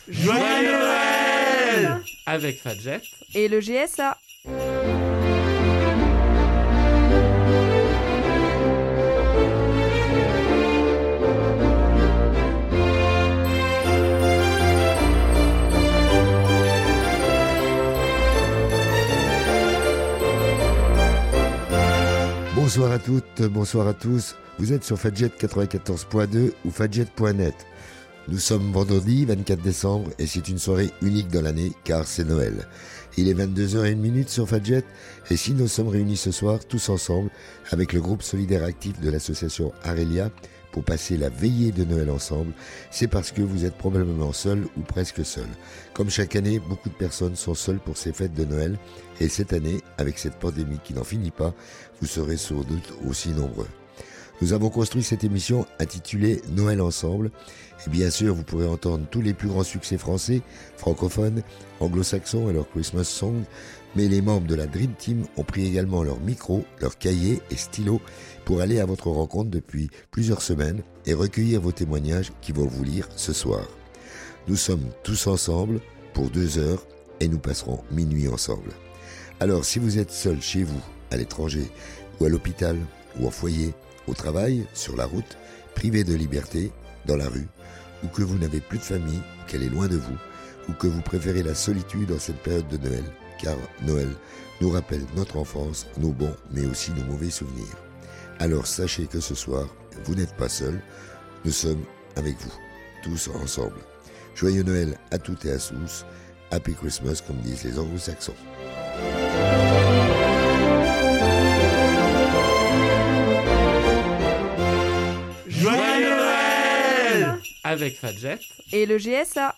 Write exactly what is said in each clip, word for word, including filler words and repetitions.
Joyeux Noël avec Fadjet et le G S A. Bonsoir à toutes, bonsoir à tous. Vous êtes sur Fadjet quatre-vingt-quatorze point deux ou fadjet point net. Nous sommes vendredi vingt-quatre décembre et c'est une soirée unique dans l'année car c'est Noël. Il est vingt-deux heures zéro sur Fadjet et si nous sommes réunis ce soir tous ensemble avec le groupe solidaire actif de l'association Arelia pour passer la veillée de Noël ensemble, c'est parce que vous êtes probablement seul ou presque seul. Comme chaque année, beaucoup de personnes sont seules pour ces fêtes de Noël et cette année, avec cette pandémie qui n'en finit pas, vous serez sans doute aussi nombreux. Nous avons construit cette émission intitulée Noël ensemble et bien sûr vous pourrez entendre tous les plus grands succès français, francophones, anglo-saxons et leurs Christmas songs, mais les membres de la Dream Team ont pris également leur micro, leurs cahiers et stylos pour aller à votre rencontre depuis plusieurs semaines et recueillir vos témoignages qui vont vous lire ce soir. Nous sommes tous ensemble pour deux heures et nous passerons minuit ensemble. Alors si vous êtes seul chez vous, à l'étranger ou à l'hôpital ou en foyer, au travail, sur la route, privé de liberté, dans la rue, ou que vous n'avez plus de famille, qu'elle est loin de vous, ou que vous préférez la solitude en cette période de Noël, car Noël nous rappelle notre enfance, nos bons, mais aussi nos mauvais souvenirs. Alors sachez que ce soir, vous n'êtes pas seul, nous sommes avec vous, tous ensemble. Joyeux Noël à toutes et à tous, Happy Christmas comme disent les anglo-saxons. Joyeux Noël avec Fadjet et le G S A.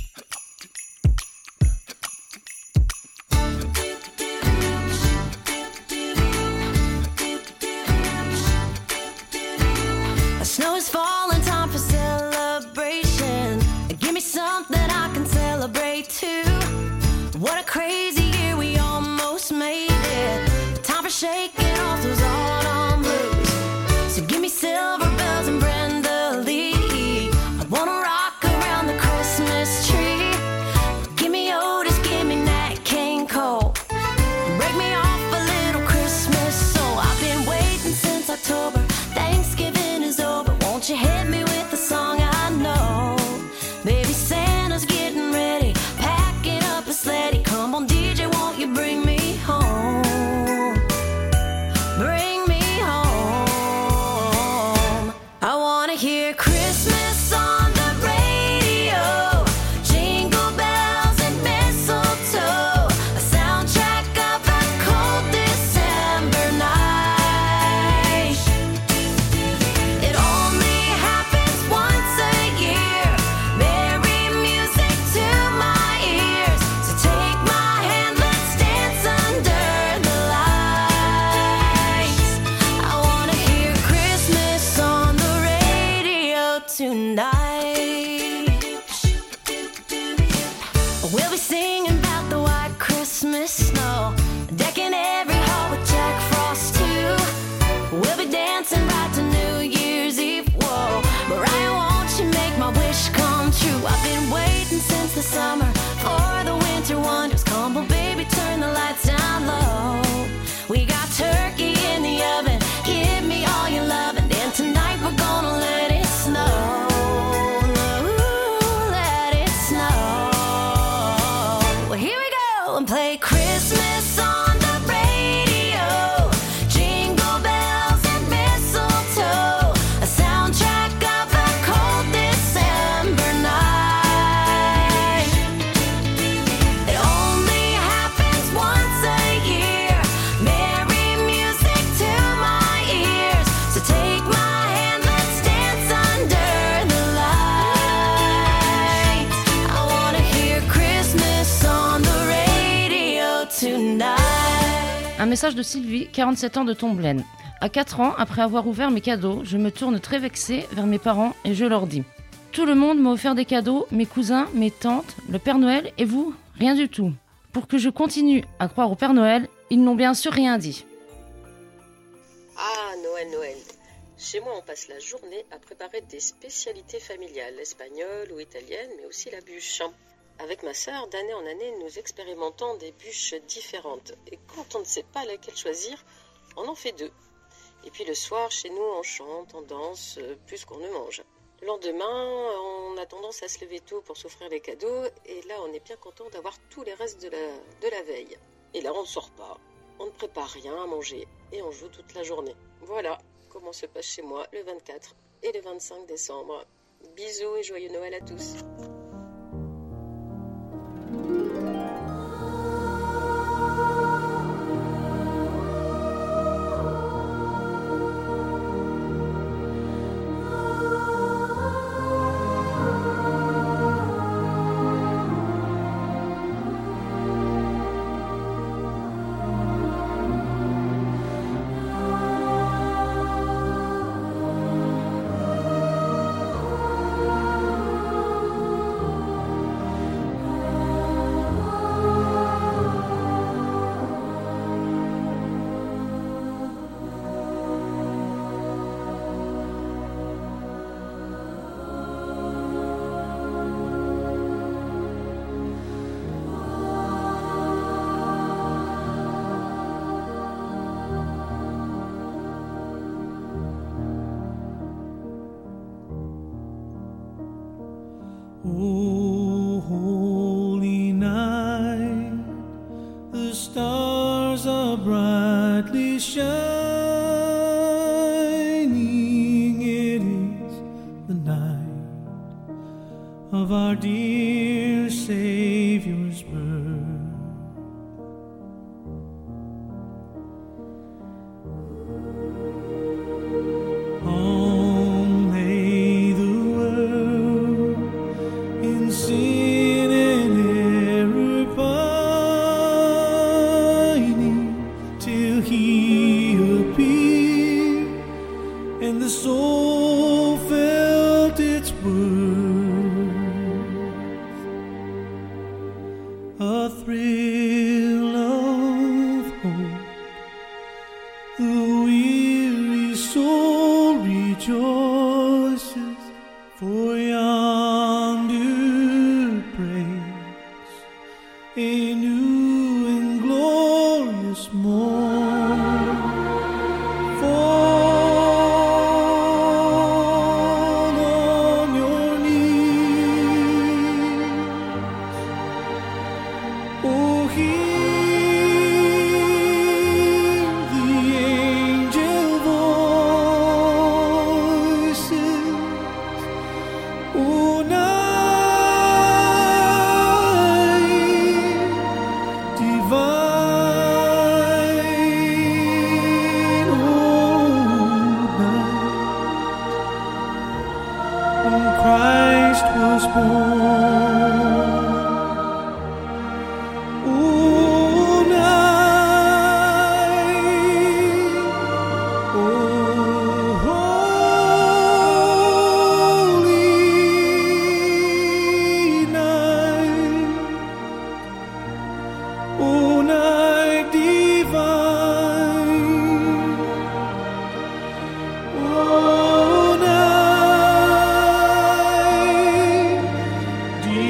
Snow is falling, time for celebration. Give me something I can celebrate too. What a crazy year, we almost made it. Time for shaking off those autumn blues. So give me silver bells and Brenda Lee. I wanna rock around the Christmas tree. Give me Otis, give me Nat King Cole. Break me off a little Christmas soul. I've been waiting since October. Thanksgiving is over. Won't you hit me with the song I know? Baby Santa's getting ready, packing up his sledding. Come on D J, won't you bring me home? Bring me home. I wanna hear Christmas on the radio. Jingle bells and mistletoe. A soundtrack of a cold December night. It only happens once a year. Merry music to my ears. So take my hand, let's dance under the lights. I wanna hear Christmas on the radio tonight. We'll be singing about the white Christmas snow, decking every hall with Jack Frost too. We'll be dancing right to New Year's Eve. Whoa, Mariah, won't you make my wish come true? I've been waiting since the summer for the winter wonders. Come on, baby, turn the lights down low. We got turkey in the oven. Give me all your love, and then tonight we're gonna let it snow. Ooh, let it snow. Well, here we go and play Christmas on the radio. Jingle bells and mistletoe. A soundtrack of a cold December night. It only happens once a year. Merry music to my ears. So take my hand, let's dance under the lights. I wanna hear Christmas on the radio tonight. Un message de Sylvie, quarante-sept ans de Tomblaine. À quatre ans, après avoir ouvert mes cadeaux, je me tourne très vexée vers mes parents et je leur dis « Tout le monde m'a offert des cadeaux, mes cousins, mes tantes, le Père Noël et vous, rien du tout. Pour que je continue à croire au Père Noël, ils n'ont bien sûr rien dit. » Ah, Noël, Noël. Chez moi, on passe la journée à préparer des spécialités familiales, espagnoles ou italiennes, mais aussi la bûche. Avec ma sœur, d'année en année, nous expérimentons des bûches différentes. Et quand on ne sait pas laquelle choisir, on en fait deux. Et puis le soir, chez nous, on chante, on danse, plus qu'on ne mange. Le lendemain, on a tendance à se lever tôt pour s'offrir les cadeaux, et là, on est bien content d'avoir tous les restes de la, de la veille. Et là, on ne sort pas, on ne prépare rien à manger, et on joue toute la journée. Voilà comment se passe chez moi le vingt-quatre et le vingt-cinq décembre. Bisous et joyeux Noël à tous. Oh, holy night, the stars are brightly shining. It is the night of our dear Savior's birth. Home lay the world in sin and error pining, till He appeared and the soul felt its worth. A thrill of hope, the weary soul rejoices, for yonder breaks a new and glorious morn. Fall on your knees, oh, hear the angel voices. Oh, night divine, oh, night when Christ was born. Oh, night, oh, holy night, oh, night divine, oh, night divine.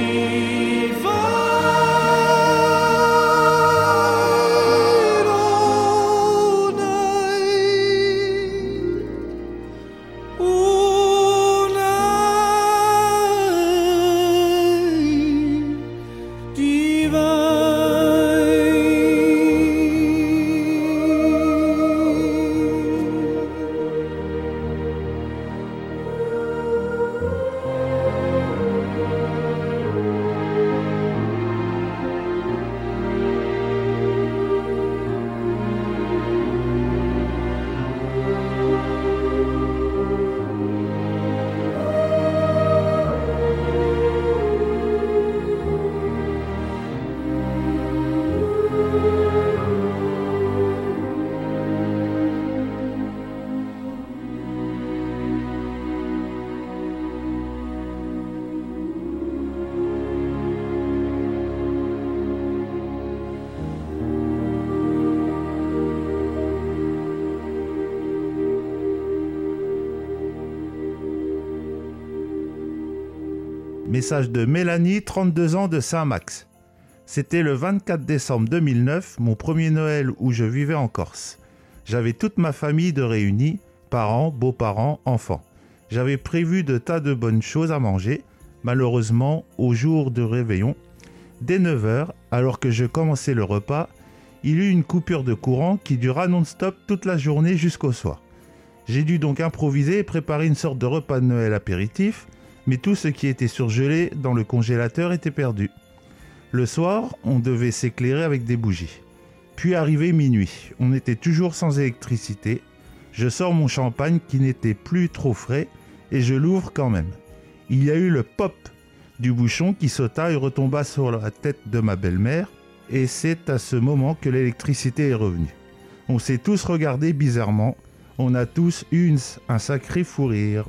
Message de Mélanie, trente-deux ans, de Saint-Max. C'était le vingt-quatre décembre deux mille neuf, mon premier Noël où je vivais en Corse. J'avais toute ma famille de réunis, parents, beaux-parents, enfants. J'avais prévu de tas de bonnes choses à manger. Malheureusement, au jour de réveillon, dès neuf heures, alors que je commençais le repas, il y eut une coupure de courant qui dura non-stop toute la journée jusqu'au soir. J'ai dû donc improviser et préparer une sorte de repas de Noël apéritif, mais tout ce qui était surgelé dans le congélateur était perdu. Le soir, on devait s'éclairer avec des bougies. Puis arrivait minuit, on était toujours sans électricité. Je sors mon champagne qui n'était plus trop frais et je l'ouvre quand même. Il y a eu le pop du bouchon qui sauta et retomba sur la tête de ma belle-mère, et c'est à ce moment que l'électricité est revenue. On s'est tous regardés bizarrement, on a tous eu une, un sacré fou rire.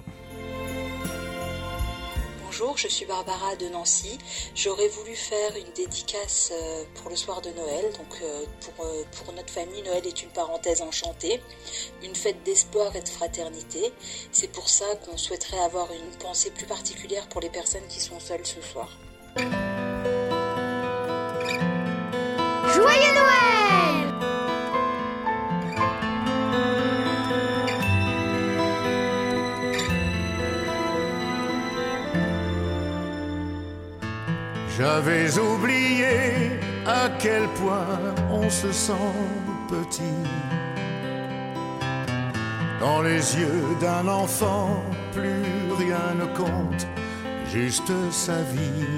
Bonjour, je suis Barbara de Nancy. J'aurais voulu faire une dédicace pour le soir de Noël. Donc pour, pour notre famille, Noël est une parenthèse enchantée, une fête d'espoir et de fraternité. C'est pour ça qu'on souhaiterait avoir une pensée plus particulière pour les personnes qui sont seules ce soir. Joyeux Noël! J'avais oublié à quel point on se sent petit dans les yeux d'un enfant, plus rien ne compte, juste sa vie.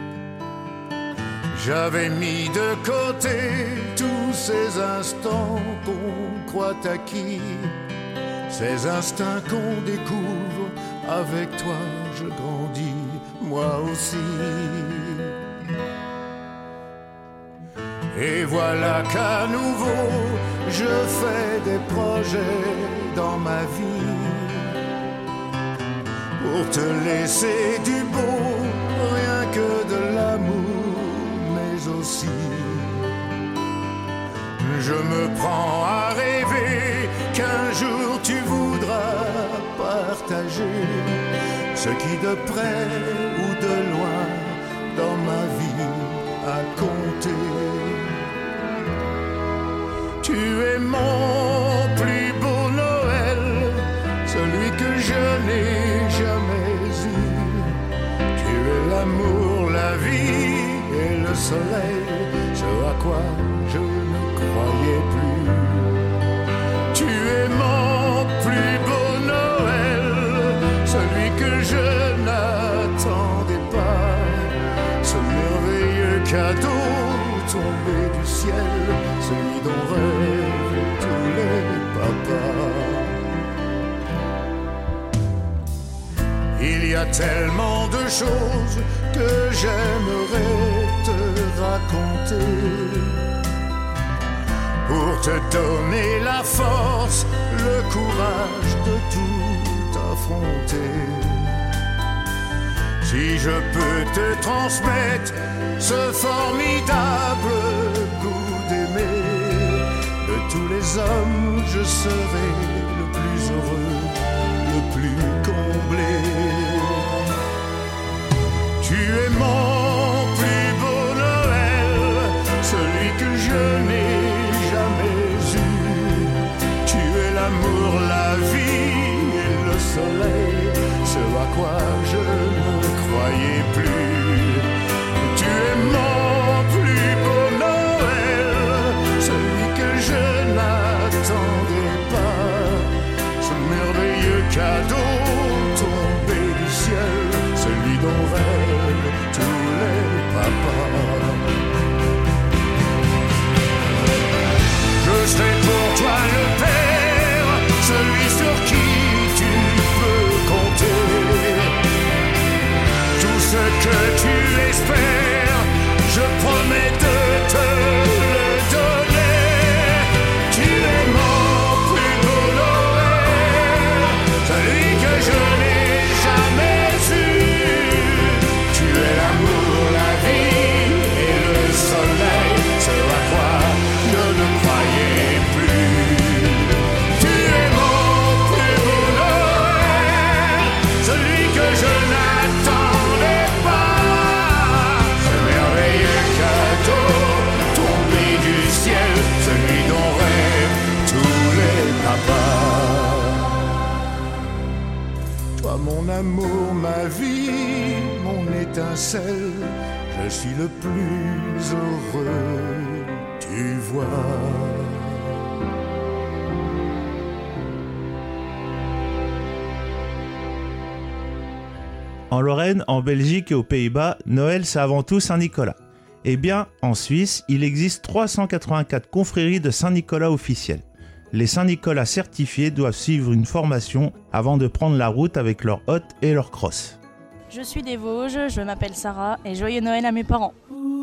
J'avais mis de côté tous ces instants qu'on croit acquis, ces instincts qu'on découvre. Avec toi je grandis, moi aussi. Et voilà qu'à nouveau je fais des projets dans ma vie pour te laisser du beau, rien que de l'amour, mais aussi je me prends à rêver qu'un jour tu voudras partager ce qui de près ou de loin dans ma vie a compté. Tu es mon plus beau Noël, celui que je n'ai jamais eu. Tu es l'amour, la vie et le soleil, ce à quoi je ne croyais plus. Tu es mon plus beau Noël, celui que je n'attendais pas, ce merveilleux cadeau tombé du ciel, celui dont rêvent tous les papas. Il y a tellement de choses que j'aimerais te raconter pour te donner la force, le courage de tout affronter. Si je peux te transmettre ce formidable goût d'aimer, de tous les hommes je serai le plus heureux, le plus comblé. Tu es mon plus beau Noël, celui que je n'ai jamais eu. Tu es l'amour, la vie et le soleil, ce à quoi je ne croyais plus. Tu es mon plus beau Noël, celui que je n'attendais pas, ce merveilleux cadeau tombé du ciel, celui dont rêvent tous les papas. Je serai pour toi le père, celui sur qui tu peux compter. Tout ce que tu espères, je promets de te le donner. Tu es mon plus beau Noël, celui que je n'ai jamais eu. Tu es l'amour, la vie et le soleil, ce à quoi je ne croyais plus. Tu es mon plus beau Noël, celui que je n'attendais pas, étincelle, je suis le plus heureux, tu vois. En Lorraine, en Belgique et aux Pays-Bas, Noël c'est avant tout Saint-Nicolas. Eh bien, en Suisse, il existe trois cent quatre-vingt-quatre confréries de Saint-Nicolas officielles. Les Saint-Nicolas certifiés doivent suivre une formation avant de prendre la route avec leur hôte et leur crosse. Je suis des Vosges, je m'appelle Sarah et joyeux Noël à mes parents.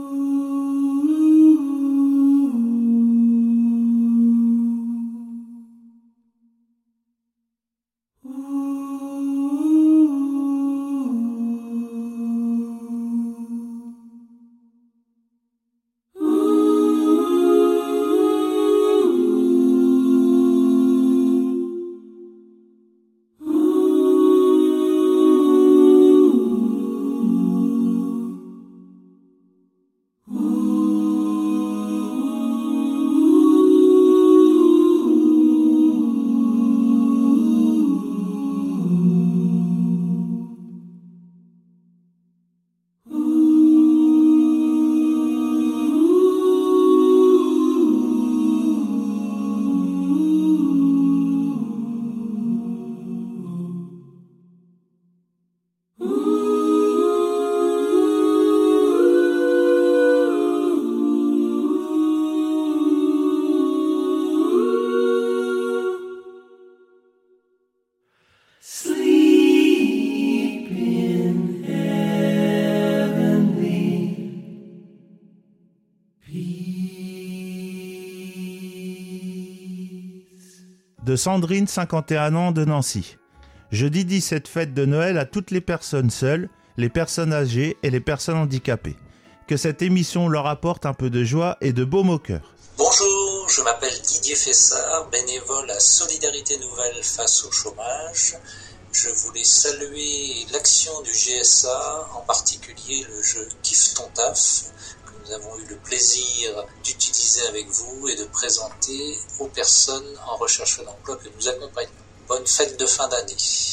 De Sandrine, cinquante et un ans, de Nancy. Je dédie cette fête de Noël à toutes les personnes seules, les personnes âgées et les personnes handicapées. Que cette émission leur apporte un peu de joie et de baume au cœur. Bonjour, je m'appelle Didier Fessard, bénévole à Solidarité Nouvelle face au chômage. Je voulais saluer l'action du G S A, en particulier le jeu Kiffe ton taf, que nous avons eu le plaisir d'utiliser avec vous et de présenter aux personnes en recherche d'emploi que nous accompagnons. Bonne fête de fin d'année.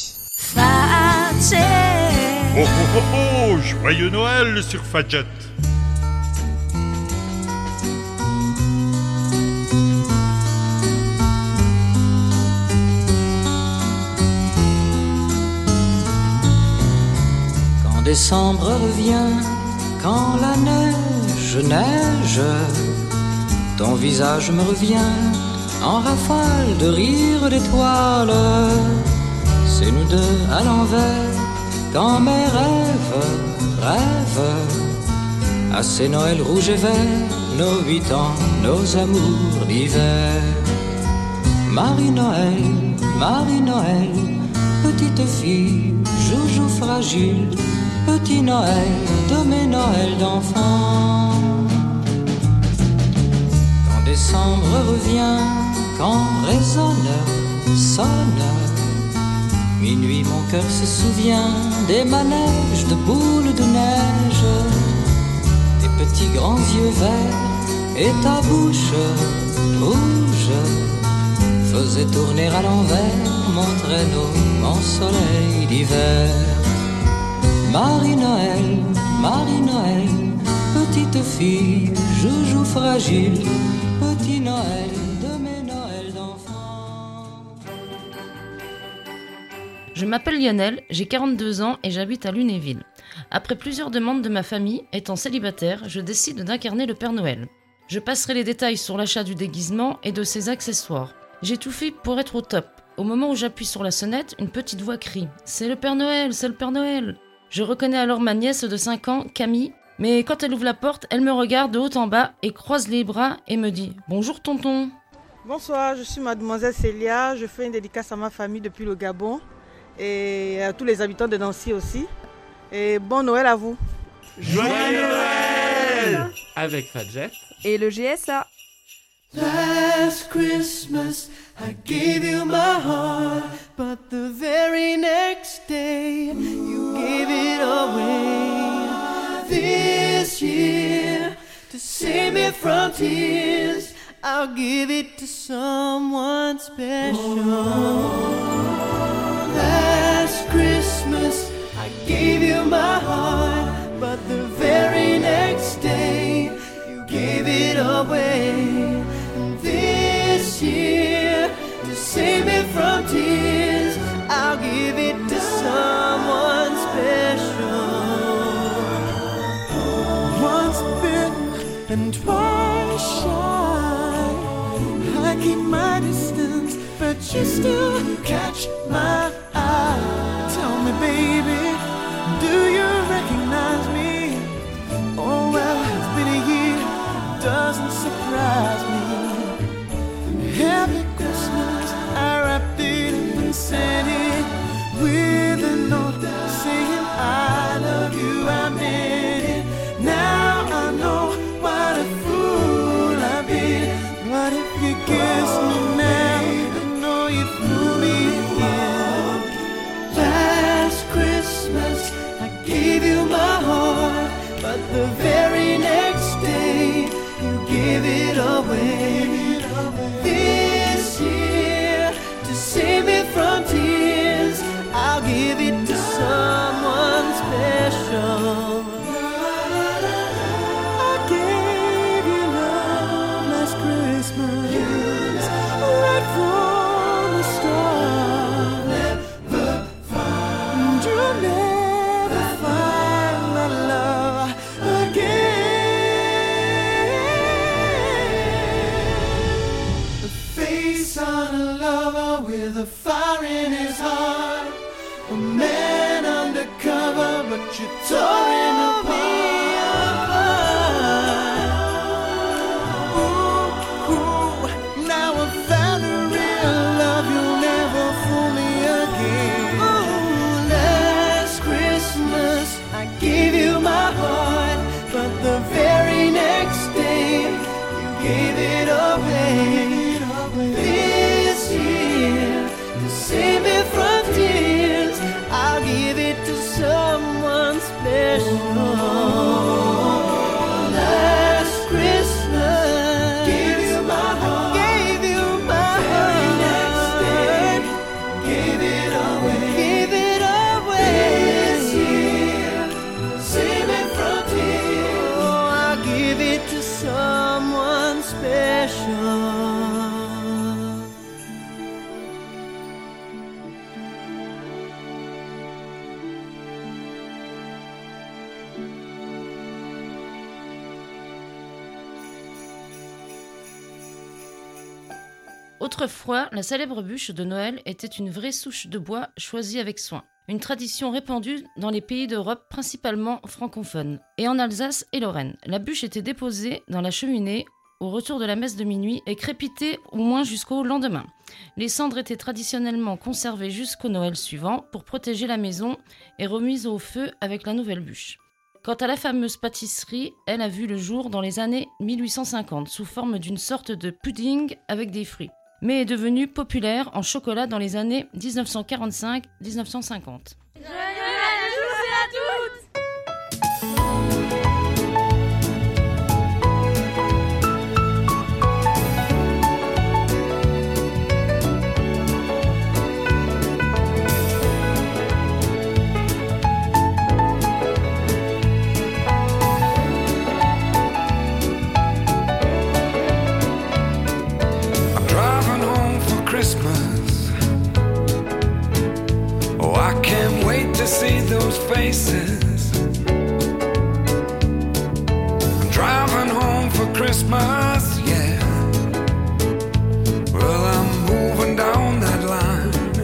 Oh oh oh oh, joyeux Noël sur Fadjet. Quand décembre revient, quand la neige neige, ton visage me revient en rafale de rire d'étoiles. C'est nous deux à l'envers, quand mes rêves rêvent à ces Noëls rouges et verts, nos huit ans, nos amours d'hiver. Marie-Noël, Marie-Noël, petite fille, joujou fragile, petit Noël de mes Noëls d'enfants. Quand décembre revient, quand résonne, sonne, minuit mon cœur se souvient des manèges de boules de neige, tes petits grands yeux verts et ta bouche rouge faisaient tourner à l'envers mon traîneau, mon soleil d'hiver. Marie-Noël, Marie-Noël, petite fille, joujou fragile, petit Noël de mes Noëls d'enfants. Je m'appelle Lionel, j'ai quarante-deux ans et j'habite à Lunéville. Après plusieurs demandes de ma famille, étant célibataire, je décide d'incarner le Père Noël. Je passerai les détails sur l'achat du déguisement et de ses accessoires. J'ai tout fait pour être au top. Au moment où j'appuie sur la sonnette, une petite voix crie « C'est le Père Noël, c'est le Père Noël !» Je reconnais alors ma nièce de cinq ans, Camille, mais quand elle ouvre la porte, elle me regarde de haut en bas et croise les bras et me dit « Bonjour tonton !» Bonsoir, je suis mademoiselle Célia, je fais une dédicace à ma famille depuis le Gabon et à tous les habitants de Nancy aussi. Et bon Noël à vous. Joyeux Noël avec Fadjet et le G S A. Last Christmas I gave you my heart, but the very next day you gave it away. This year, to save me from tears, I'll give it to someone special. Last Christmas I gave you my heart, and twice shy. I keep my distance, but you still catch my eye. Tell me, baby, do you recognize me? Oh, well, it's been a year, doesn't surprise me. Happy Christmas, I wrapped it and sent it with a note saying I love you, I meant it. Now I know what a fool I've been. But if you kiss me now, I know you fool me again. Last Christmas I gave you my heart, but the very next day you gave it away. This year, to save me from tears, I'll give it to someone special. I gave you love last Christmas, right from the start. Never find, you'll never find my love again. The face on a lover with a fire in his heart. A man undercover, but you tore him apart. Ooh, ooh, now I found a real love, you'll never fool me again. Ooh, last Christmas I gave you my heart, but the very next day you gave it away. This year, to save me from tears, I'll give it to someone special. Last Christmas, gave you my heart, gave you my very next day, gave it away, gave it away. This year, save me from tears, oh, I'll give it to someone special. Autrefois, la célèbre bûche de Noël était une vraie souche de bois choisie avec soin. Une tradition répandue dans les pays d'Europe principalement francophones. Et en Alsace et Lorraine, la bûche était déposée dans la cheminée au retour de la messe de minuit et crépitait au moins jusqu'au lendemain. Les cendres étaient traditionnellement conservées jusqu'au Noël suivant pour protéger la maison et remises au feu avec la nouvelle bûche. Quant à la fameuse pâtisserie, elle a vu le jour dans les années mille huit cent cinquante sous forme d'une sorte de pudding avec des fruits, mais est devenue populaire en chocolat dans les années dix-neuf cent quarante-cinq à dix-neuf cent cinquante. Joyeux Noël à tous et à toutes! Christmas. Oh, I can't wait to see those faces. I'm driving home for Christmas, yeah. Well, I'm moving down that line,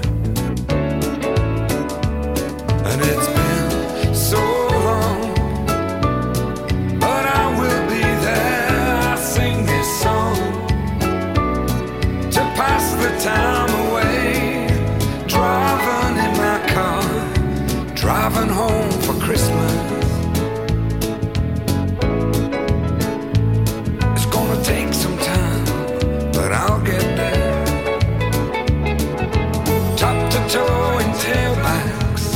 and it's been so long, but I will be there. I sing this song to pass the time away, driving in my car, driving home for Christmas. It's gonna take some time, but I'll get there. Top to toe in tailbacks.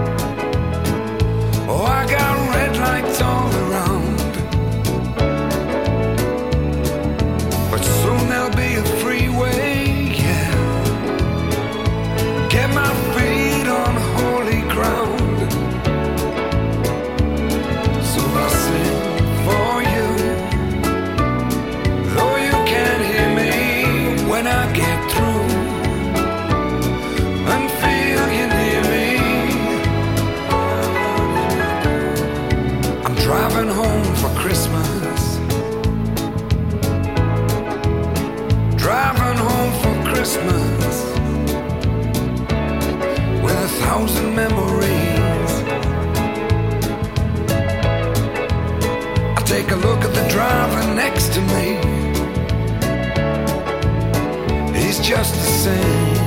Oh, I got red lights all around, but soon there'll be a freeway, yeah. Get my feet on holy ground. So I sing for you, though you can't hear me when I get through, and feel you near me. I'm driving home for Christmas. Christmas with a thousand memories. I take a look at the driver next to me. He's just the same.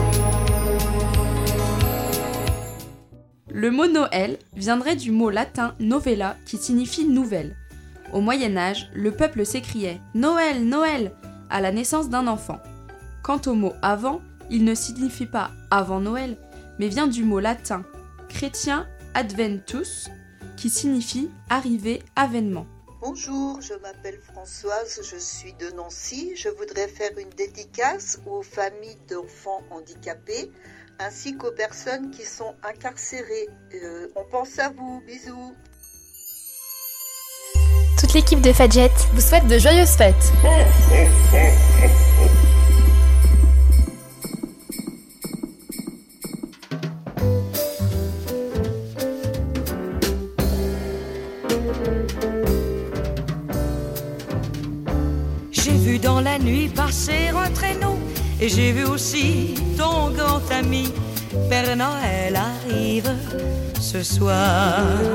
Le mot Noël viendrait du mot latin novella qui signifie nouvelle. Au Moyen-Âge, le peuple s'écriait « Noël, Noël !» à la naissance d'un enfant. Quant au mot « avant », il ne signifie pas « avant Noël », mais vient du mot latin « chrétien adventus » qui signifie « arriver, avènement ». Bonjour, je m'appelle Françoise, je suis de Nancy. Je voudrais faire une dédicace aux familles d'enfants handicapés ainsi qu'aux personnes qui sont incarcérées. Euh, on pense à vous, bisous. Toute l'équipe de Fadjet vous souhaite de joyeuses fêtes. J'ai vu dans la nuit passer un traîneau et j'ai vu aussi ton grand ami. Père Noël arrive ce soir.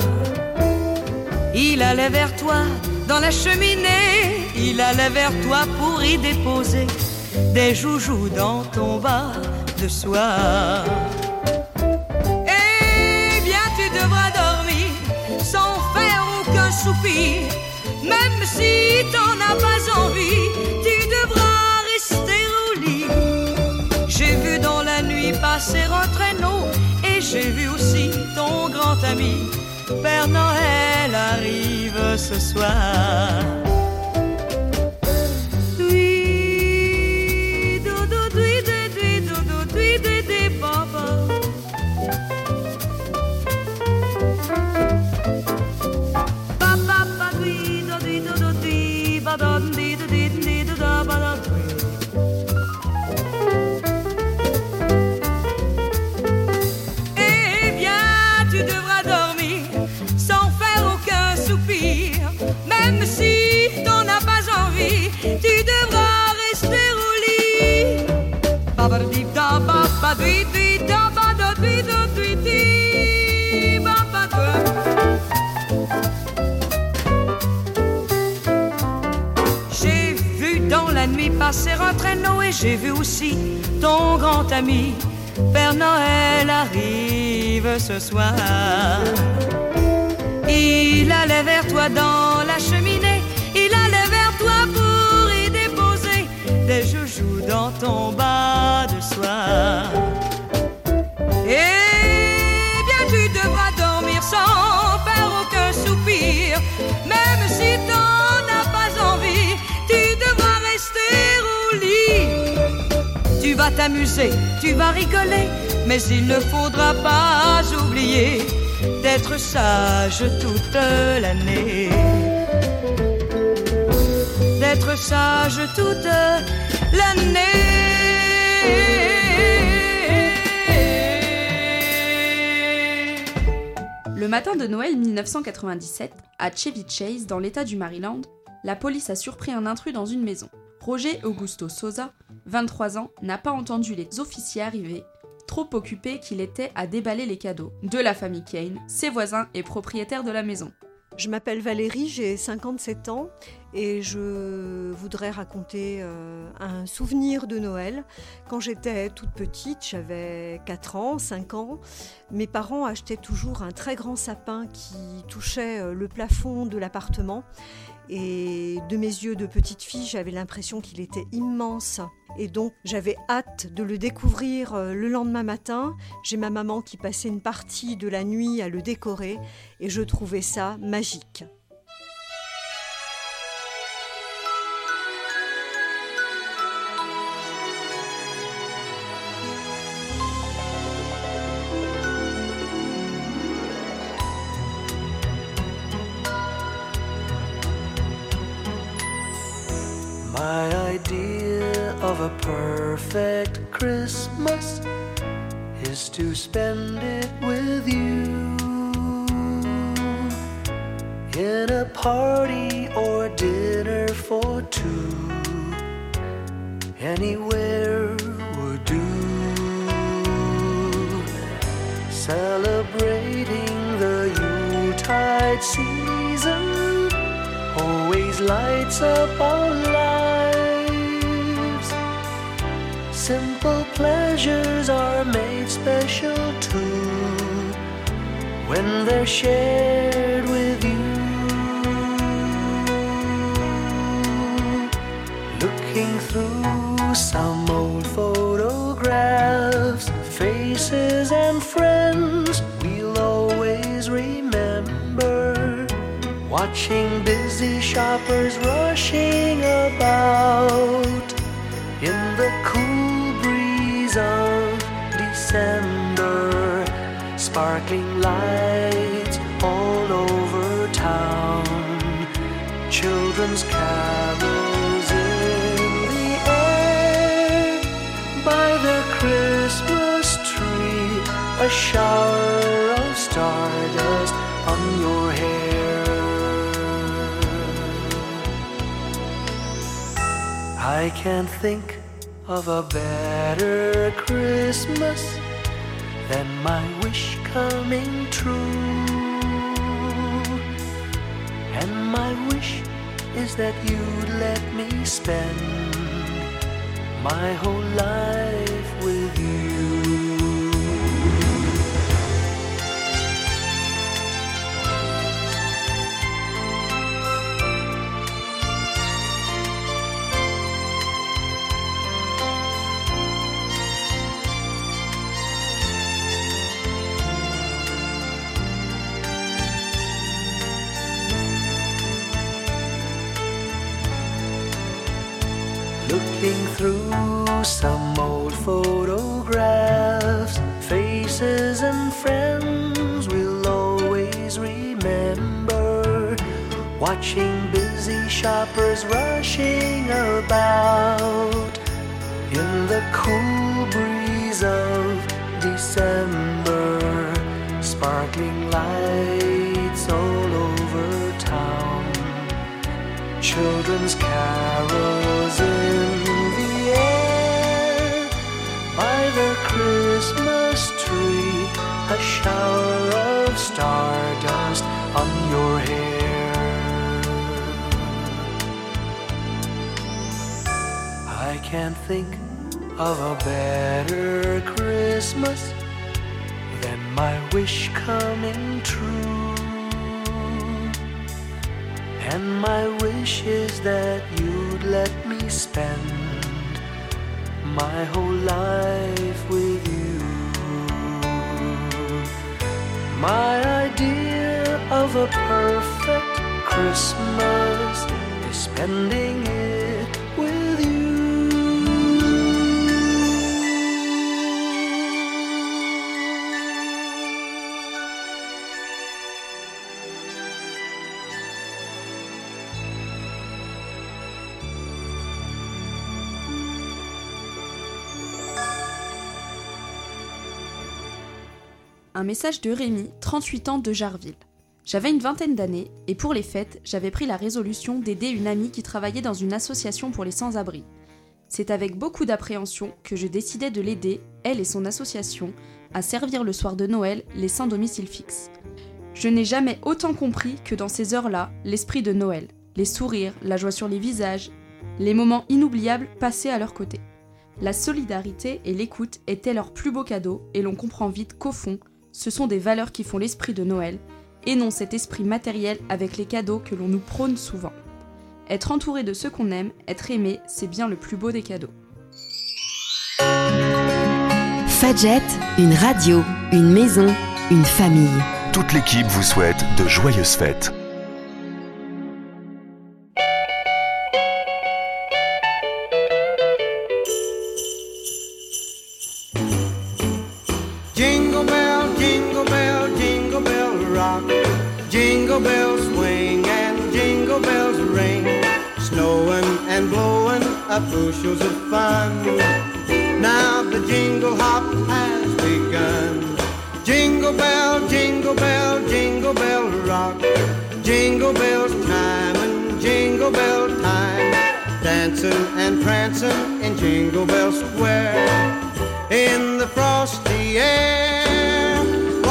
Il allait vers toi dans la cheminée, il allait vers toi pour y déposer des joujoux dans ton bas de soie. Eh bien tu devras dormir sans faire aucun soupir, même si t'en as pas envie, tu devras rester au lit. J'ai vu dans la nuit passer un traîneau et j'ai vu aussi ton grand ami. Père Noël arrive ce soir. Dui, dodo, dui, dui, dui, dodo, dui, dui, dui, papa. Papa, papa, dui, dui, dodo, dui, badon, dui, dui, dui, dodo, badon, dui. Eh bien, tu devras dormir sans faire aucun soupir, même si t'en as pas envie, tu devras rester au lit. J'ai vu dans la nuit passer un traîneau et j'ai vu aussi ton grand ami. Père Noël arrive ce soir. Il allait vers toi dans la cheminée, il allait vers toi pour y déposer des joujoux dans ton bas de soie. Eh bien tu devras dormir sans faire aucun soupir, même si t'en as pas envie, tu devras rester au lit. Tu vas t'amuser, tu vas rigoler, mais il ne faudra pas oublier d'être sage toute l'année. D'être sage toute l'année. Le matin de Noël mille neuf cent quatre-vingt-dix-sept, à Chevy Chase, dans l'état du Maryland, la police a surpris un intrus dans une maison. Roger Augusto Sosa, vingt-trois ans, n'a pas entendu les officiers arriver, trop occupé qu'il était à déballer les cadeaux de la famille Kane, ses voisins et propriétaires de la maison. Je m'appelle Valérie, j'ai cinquante-sept ans et je voudrais raconter euh, un souvenir de Noël. Quand j'étais toute petite, j'avais quatre ans, cinq ans, mes parents achetaient toujours un très grand sapin qui touchait euh, le plafond de l'appartement. Et de mes yeux de petite fille, j'avais l'impression qu'il était immense. Et donc, j'avais hâte de le découvrir le lendemain matin. J'ai ma maman qui passait une partie de la nuit à le décorer et je trouvais ça magique. My idea of a perfect Christmas is to spend it with you in a party or dinner for two, anywhere celebrating the Yuletide season, always lights up our lives. Simple pleasures are made special too when they're shared with you. Looking through some old photographs, faces and friends we'll always remember. Watching busy shoppers rushing about in the cool breeze of December. Sparkling lights all over town, children's carols in the air. By the Christmas tree, a shower of stardust on your hair. I can't think of a better Christmas than my wish coming true. And my wish is that you'd let me spend my whole life with you. Looking through some old photographs, faces and friends we'll always remember. Watching busy shoppers rushing about in the cool breeze of December. Sparkling lights all over town, children's carols in the air. By the Christmas tree, a shower of stardust on your hair. I can't think of a better Christmas than my wish coming true. And my wish is that you'd let me spend my whole life with you. My idea of a perfect Christmas is spending it with you. Un message de Rémi, trente-huit ans, de Jarville. J'avais une vingtaine d'années et pour les fêtes, j'avais pris la résolution d'aider une amie qui travaillait dans une association pour les sans-abri. C'est avec beaucoup d'appréhension que je décidai de l'aider, elle et son association, à servir le soir de Noël les sans domicile fixe. Je n'ai jamais autant compris que dans ces heures-là, l'esprit de Noël, les sourires, la joie sur les visages, les moments inoubliables passés à leur côté. La solidarité et l'écoute étaient leurs plus beaux cadeaux et l'on comprend vite qu'au fond, ce sont des valeurs qui font l'esprit de Noël, et non cet esprit matériel avec les cadeaux que l'on nous prône souvent. Être entouré de ceux qu'on aime, être aimé, c'est bien le plus beau des cadeaux. Fadjet, une radio, une maison, une famille. Toute l'équipe vous souhaite de joyeuses fêtes. Jingle bells swing and jingle bells ring, snowing and blowing up bushels of fun. Now the jingle hop has begun. Jingle bell, jingle bell, jingle bell rock. Jingle bells chime and jingle bell time, dancing and prancing in Jingle Bell Square. In the frosty air,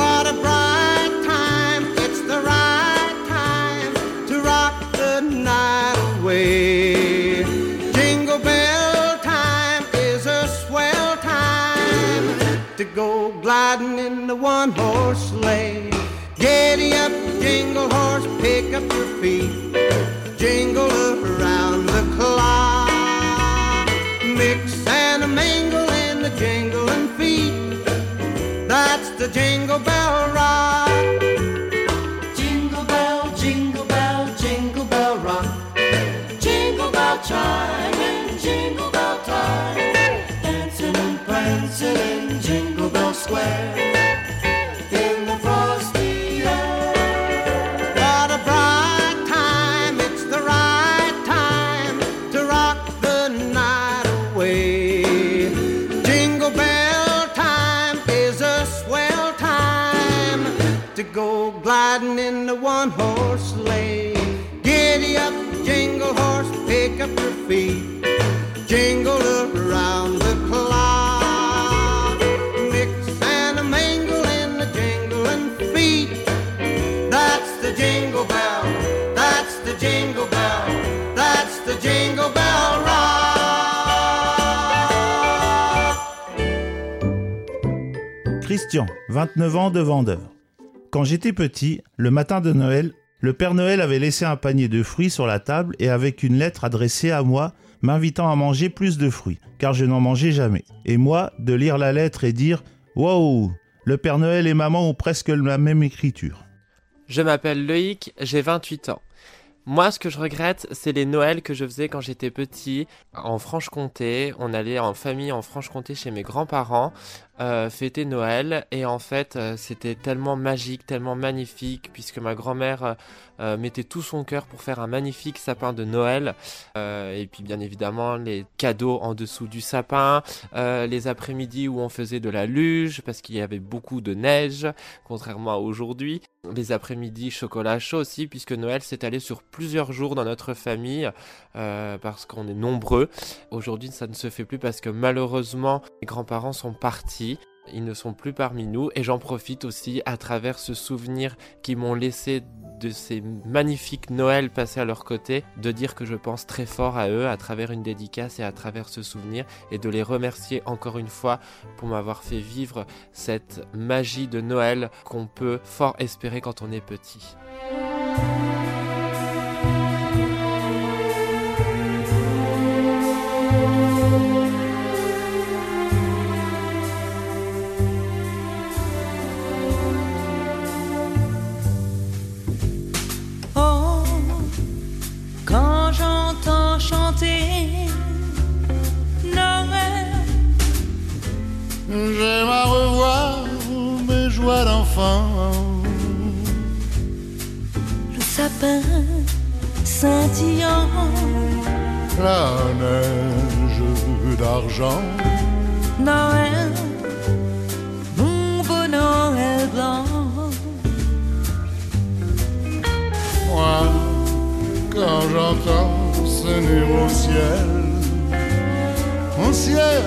the one-horse sleigh. Giddy up, jingle horse, pick up your feet. Jingle around the clock. Mix and a mingle in the jingling feet. That's the Jingle Bell Rock. Jingle bell, jingle bell, jingle bell rock. Jingle bell chime and jingle bell time. Dancing and prancing in Jingle Bell Square. In the frosty air. What a bright time, it's the right time to rock the night away. Jingle bell time is a swell time to go gliding in the one-horse sleigh. Giddy up, jingle horse, pick up your feet. Jingle around the clock. Mix and a mingle in the jingling feet. That's the Jingle Bell, that's the Jingle Bell, that's the Jingle Bell Rock. Christian, vingt-neuf ans de Vendeur. Quand j'étais petit, le matin de Noël, le Père Noël avait laissé un panier de fruits sur la table et avec une lettre adressée à moi, m'invitant à manger plus de fruits, car je n'en mangeais jamais. Et moi, de lire la lettre et dire « Wow, le Père Noël et maman ont presque la même écriture ». Je m'appelle Loïc, j'ai vingt-huit ans. Moi, ce que je regrette, c'est les Noëls que je faisais quand j'étais petit, en Franche-Comté. On allait en famille en Franche-Comté chez mes grands-parents, euh, fêter Noël. Et en fait, euh, c'était tellement magique, tellement magnifique, puisque ma grand-mère euh, euh, mettait tout son cœur pour faire un magnifique sapin de Noël. Euh, et puis, bien évidemment, les cadeaux en dessous du sapin, euh, les après-midi où on faisait de la luge, parce qu'il y avait beaucoup de neige, contrairement à aujourd'hui. Les après-midi chocolat chaud aussi, puisque Noël s'étalait sur plusieurs jours dans notre famille, euh, parce qu'on est nombreux. Aujourd'hui, ça ne se fait plus parce que malheureusement, mes grands-parents sont partis. Ils ne sont plus parmi nous et j'en profite aussi à travers ce souvenir qu'ils m'ont laissé de ces magnifiques Noëls passés à leur côté, de dire que je pense très fort à eux à travers une dédicace et à travers ce souvenir et de les remercier encore une fois pour m'avoir fait vivre cette magie de Noël qu'on peut fort espérer quand on est petit. J'aime à revoir mes joies d'enfant. Le sapin scintillant, la neige d'argent. Noël, mon beau Noël blanc. Moi, quand j'entends sonner au ciel, au ciel,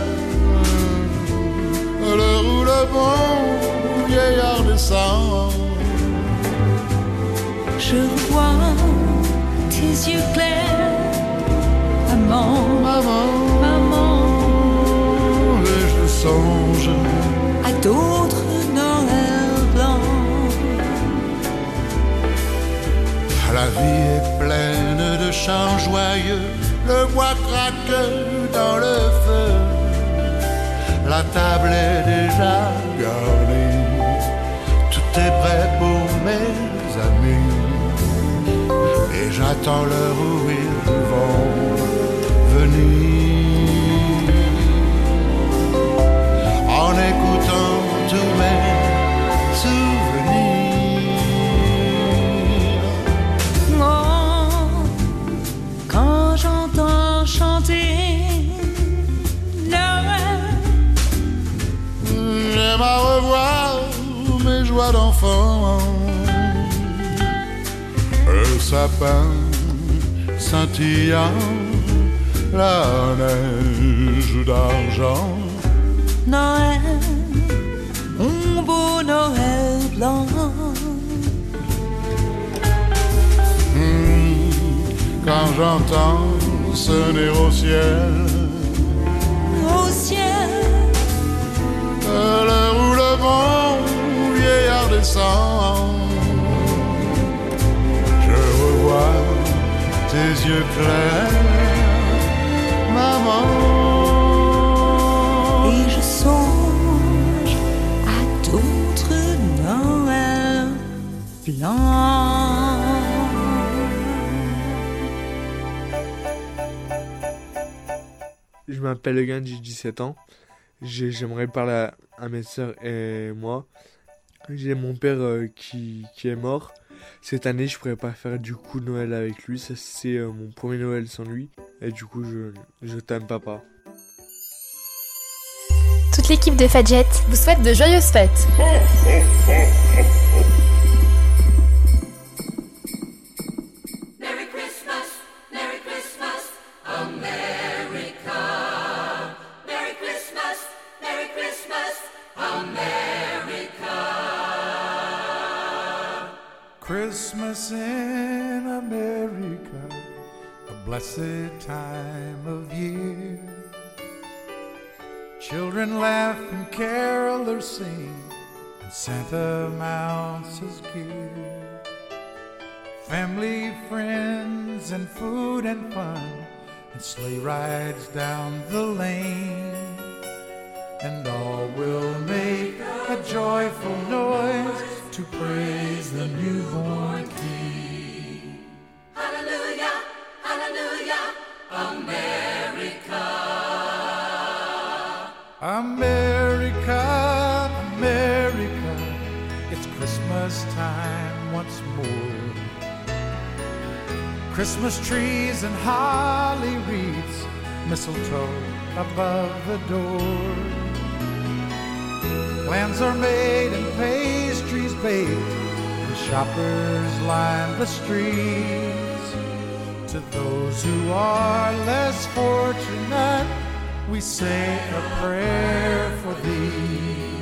l'heure où le bon vieillard descend, je vois tes yeux clairs, maman, maman, maman, et je songe à d'autres Noël blancs. La vie est pleine de chants joyeux, le bois craque dans le feu. La table est déjà garnie, tout est prêt pour mes amis, et j'attends l'heure où ils vont venir, en écoutant tous mes souvenirs. Oh, quand j'entends chanter j'aime à revoir mes joies d'enfant. Le sapin scintillant, la neige d'argent. Noël, mon beau Noël blanc. Mmh, quand j'entends sonner au ciel, au ciel, l'heure où le vent song. Je revois tes yeux clairs, maman. Et je songe à d'autres Noëls blancs. Je m'appelle Egan, j'ai dix-sept ans. J'ai, j'aimerais parler à, à mes soeurs et moi. J'ai mon père euh, qui, qui est mort. Cette année, je pourrais pas faire du coup Noël avec lui. Ça, c'est euh, mon premier Noël sans lui. Et du coup, je, je t'aime papa. Toute l'équipe de Fadjet vous souhaite de joyeuses fêtes. Christmas in America, a blessed time of year. Children laugh and carolers sing, and Santa mounts his gear. Family, friends, and food and fun, and sleigh rides down the lane. And all will make a joyful noise to praise the newborn King. Hallelujah, hallelujah, America. America, America, it's Christmas time once more. Christmas trees and holly wreaths, mistletoe above the door. Plans are made and pastries baked, and shoppers line the streets. To those who are less fortunate, we say a prayer for thee.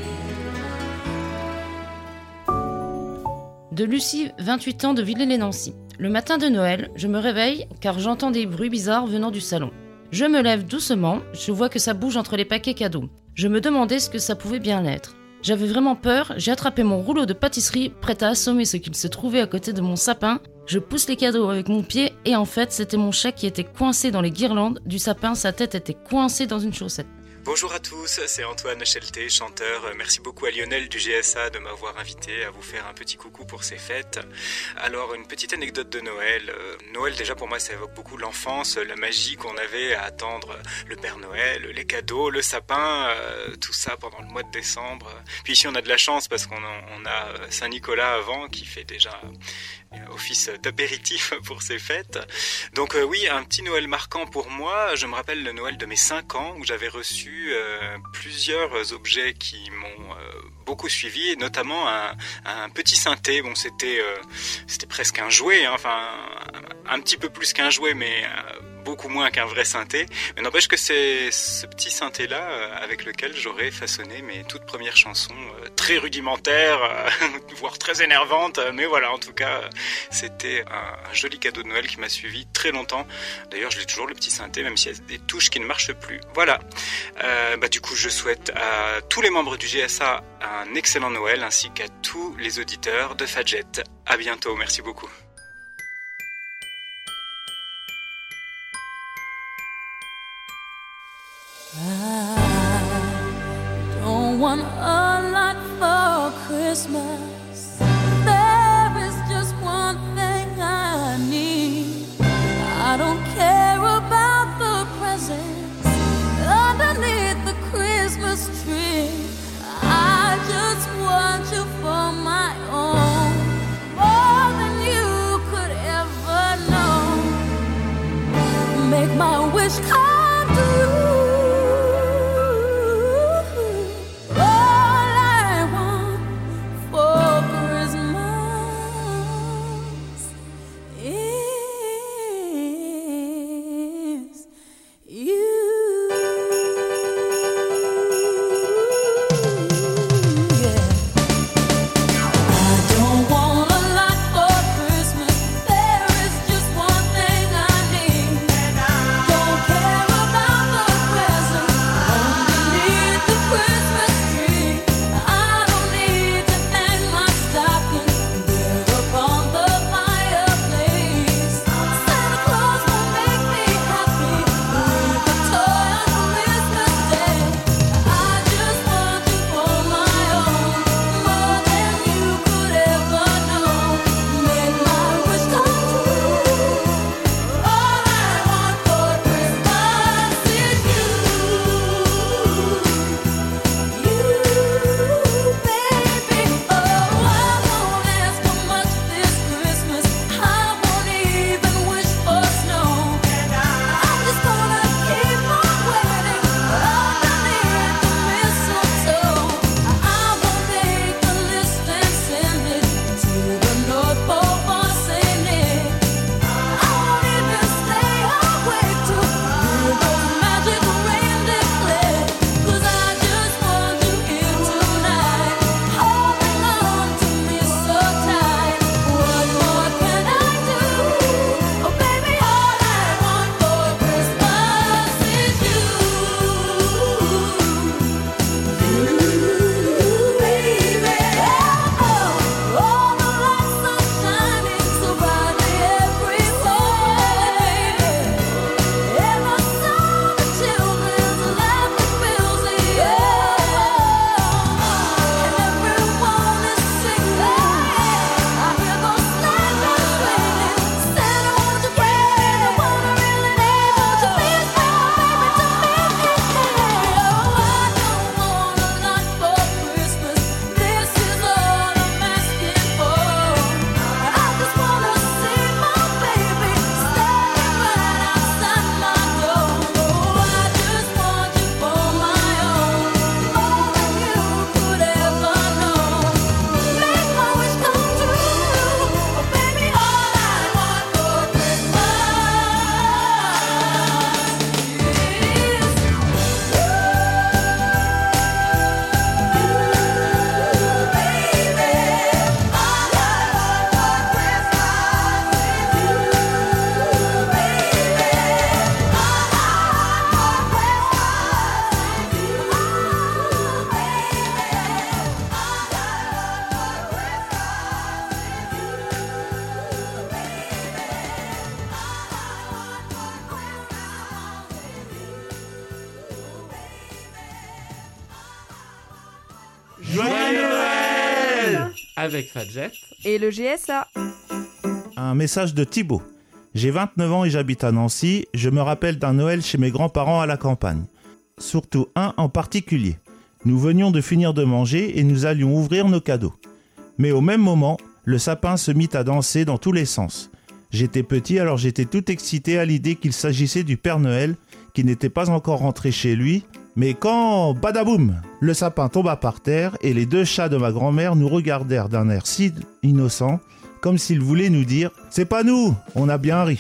De Lucie, vingt-huit ans, de Villers-lès-Nancy. Le matin de Noël, je me réveille car j'entends des bruits bizarres venant du salon. Je me lève doucement, je vois que ça bouge entre les paquets cadeaux. Je me demandais ce que ça pouvait bien l'être. J'avais vraiment peur, j'ai attrapé mon rouleau de pâtisserie, prêt à assommer ce qu'il se trouvait à côté de mon sapin. Je pousse les cadeaux avec mon pied et en fait, c'était mon chat qui était coincé dans les guirlandes du sapin, sa tête était coincée dans une chaussette. Bonjour à tous, c'est Antoine Chelté, chanteur. Merci beaucoup à Lionel du G S A de m'avoir invité à vous faire un petit coucou pour ces fêtes. Alors, une petite anecdote de Noël. Noël, déjà pour moi, ça évoque beaucoup l'enfance, la magie qu'on avait à attendre le Père Noël, les cadeaux, le sapin, euh, tout ça pendant le mois de décembre. Puis ici, on a de la chance parce qu'on a, on a Saint-Nicolas avant qui fait déjà office d'apéritif pour ces fêtes. Donc euh, oui, un petit Noël marquant pour moi. Je me rappelle le Noël de mes cinq ans où j'avais reçu euh, plusieurs objets qui m'ont euh, beaucoup suivi, et notamment un, un petit synthé. Bon, c'était euh, c'était presque un jouet, hein, enfin un, un petit peu plus qu'un jouet, mais euh, beaucoup moins qu'un vrai synthé. Mais n'empêche que c'est ce petit synthé-là euh, avec lequel j'aurais façonné mes toutes premières chansons, euh, très rudimentaires, euh, voire très énervantes. Euh, mais voilà, en tout cas, euh, c'était un, un joli cadeau de Noël qui m'a suivi très longtemps. D'ailleurs, je l'ai toujours, le petit synthé, même s'il y a des touches qui ne marchent plus. Voilà. Euh, bah, du coup, je souhaite à tous les membres du G S A un excellent Noël, ainsi qu'à tous les auditeurs de Fadjet. À bientôt, merci beaucoup. I don't want a lot for Christmas. There is just one thing I need. I don't care about the presents underneath the Christmas tree. I just want you for my own, more than you could ever know. Make my wish come true. Care Joyeux Noël avec Fadjet et le G S A. Un message de Thibaut. J'ai vingt-neuf ans et j'habite à Nancy. Je me rappelle d'un Noël chez mes grands-parents à la campagne. Surtout un en particulier. Nous venions de finir de manger et nous allions ouvrir nos cadeaux. Mais au même moment, le sapin se mit à danser dans tous les sens. J'étais petit, alors j'étais tout excité à l'idée qu'il s'agissait du Père Noël, qui n'était pas encore rentré chez lui. Mais quand, badaboum, le sapin tomba par terre et les deux chats de ma grand-mère nous regardèrent d'un air si innocent, comme s'ils voulaient nous dire « C'est pas nous, on a bien ri ».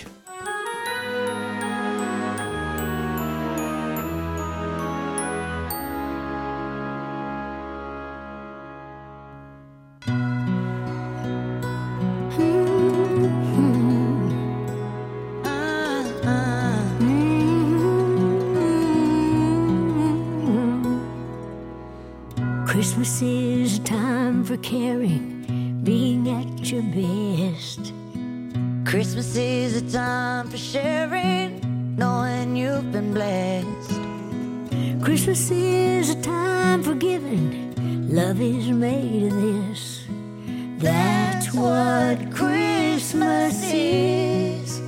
Christmas is a time for caring, being at your best. Christmas is a time for sharing, knowing you've been blessed. Christmas is a time for giving, love is made of this. That's what Christmas is.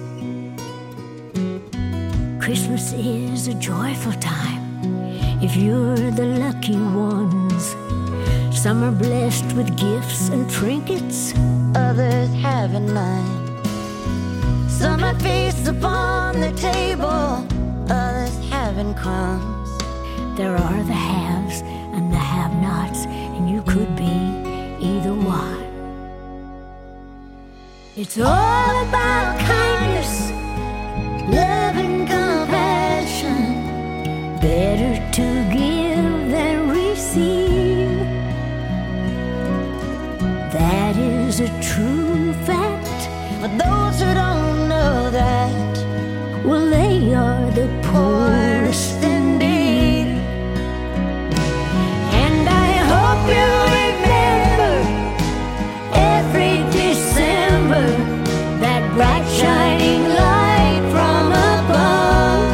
Christmas is a joyful time if you're the lucky ones. Some are blessed with gifts and trinkets, others having none. Some have feasts upon the table, others having crumbs. There are the haves and the have-nots, and you could be either one. It's all about kindness, love and compassion. Better to give than receive. That is a true fact. For those who don't know that, well, they are the poorest indeed. And I hope you remember every December that bright shining light from above.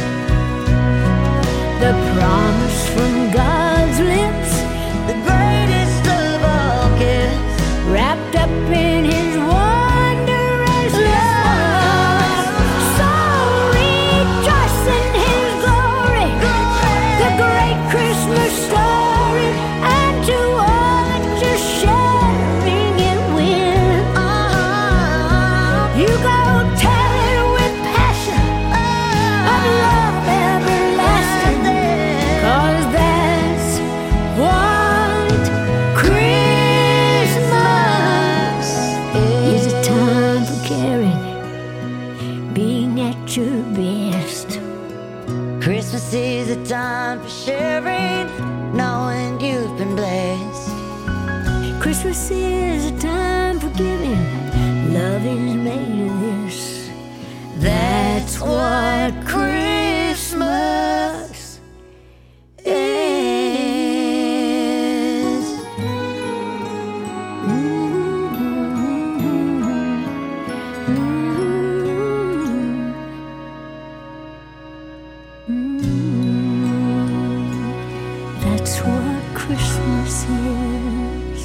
The promise from God's lips, the greatest of all gifts, wrapped up in His wondrous love. So rejoice in His glory, the great Christmas story, and to all that you're sharing it with. You go tell it with passion of love everlasting, 'cause that's what Christmas is. A time for caring, being at your best. Christmas is a time for sharing, knowing you've been blessed. Christmas is a time for giving, love is made of this. That's what Christmas is. That's what Christmas is.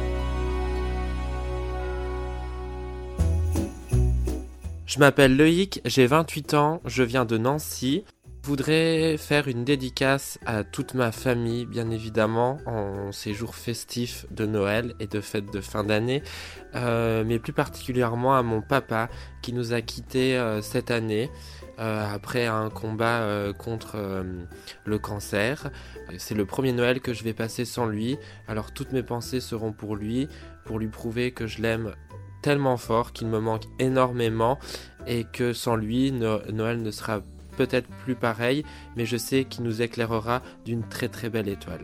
Je m'appelle Loïc, j'ai vingt-huit ans, je viens de Nancy. Je voudrais faire une dédicace à toute ma famille, bien évidemment, en ces jours festifs de Noël et de fêtes de fin d'année, euh, mais plus particulièrement à mon papa qui nous a quittés euh, cette année euh, après un combat euh, contre euh, le cancer. C'est le premier Noël que je vais passer sans lui, alors toutes mes pensées seront pour lui, pour lui prouver que je l'aime tellement fort, qu'il me manque énormément et que sans lui, no- Noël ne sera peut-être plus pareil, mais je sais qu'il nous éclairera d'une très très belle étoile.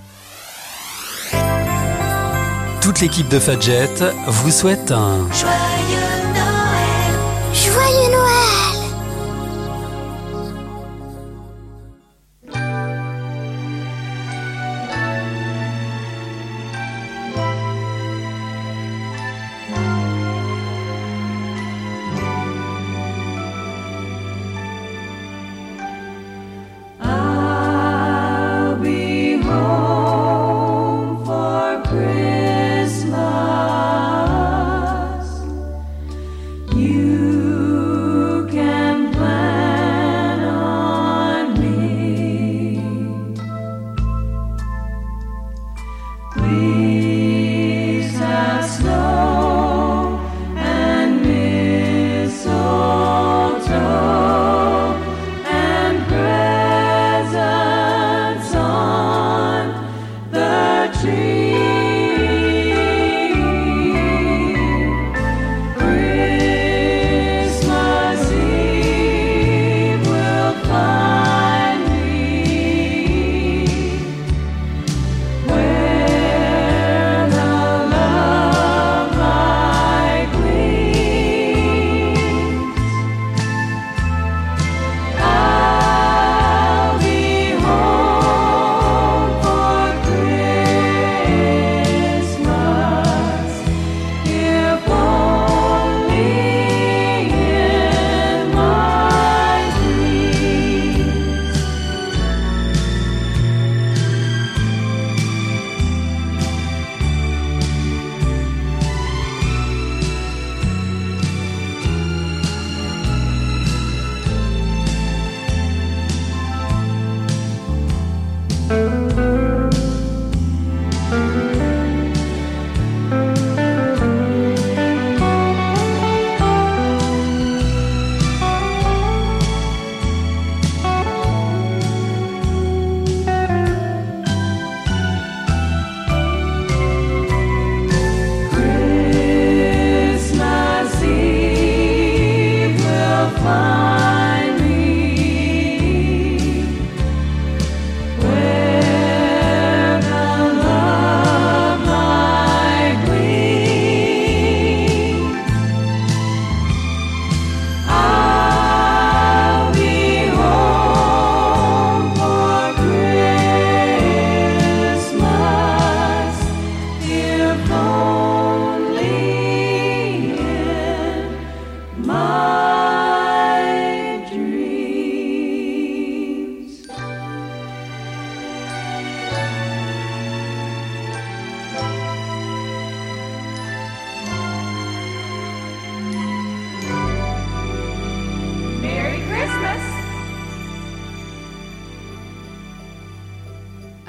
Toute l'équipe de Fadjet vous souhaite un Joyeux Noël. Joyeux Noël! I'll be home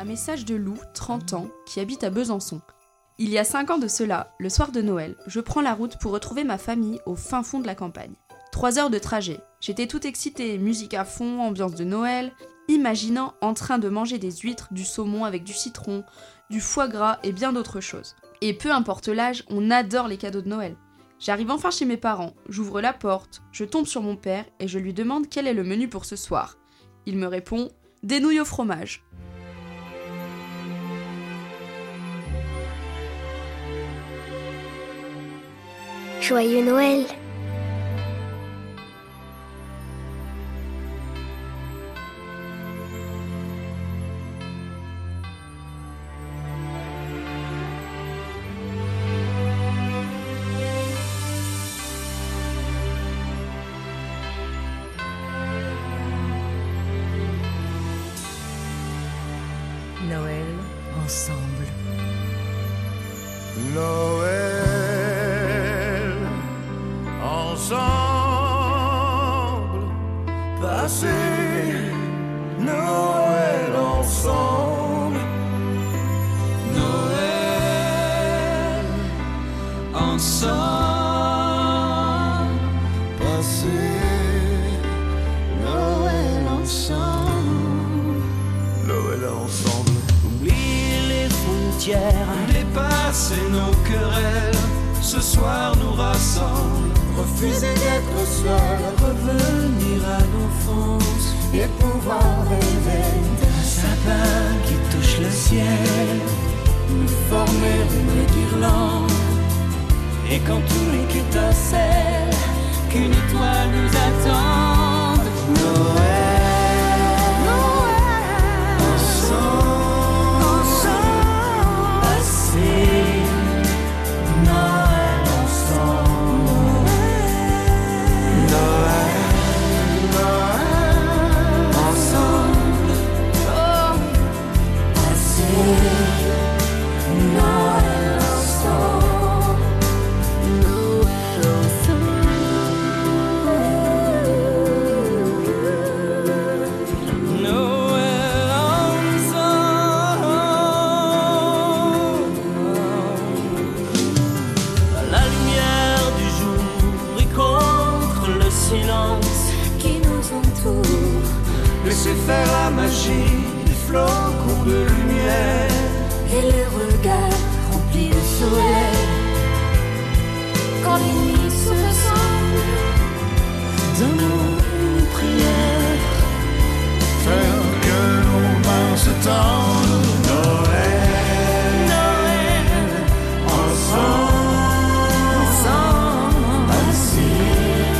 Un message de Lou, trente ans, qui habite à Besançon. Il y a cinq ans de cela, le soir de Noël, je prends la route pour retrouver ma famille au fin fond de la campagne. Trois heures de trajet. J'étais toute excitée, musique à fond, ambiance de Noël, imaginant en train de manger des huîtres, du saumon avec du citron, du foie gras et bien d'autres choses. Et peu importe l'âge, on adore les cadeaux de Noël. J'arrive enfin chez mes parents, j'ouvre la porte, je tombe sur mon père et je lui demande quel est le menu pour ce soir. Il me répond « Des nouilles au fromage ». Joyeux Noël! Noël ensemble. Noël ensemble, passer Noël ensemble. Noël ensemble, passer Noël ensemble. Noël ensemble. Oublier les frontières, dépasser nos querelles. Ce soir nous rassemble. Refuser d'être seul, Revenir à l'enfance et pouvoir rêver d'un sapin qui touche le ciel. nous former Une guirlande. Et quand tout étincelle, qu'une étoile nous attende. Noël, Noël, ensemble, ensemble, passer Noël ensemble. Noël, Noël, ensemble, oh, passer Noël ensemble. Noël ensemble. Noël ensemble. À la lumière du jour et contre le silence qui nous entoure. laissez faire la magie des flocons de lumière Et les regards remplis de soleil. Quand les nuits se ressemblent, d'amour une prière. faire que nos mains se tendent. Noël, Noël ensemble, ensemble. passer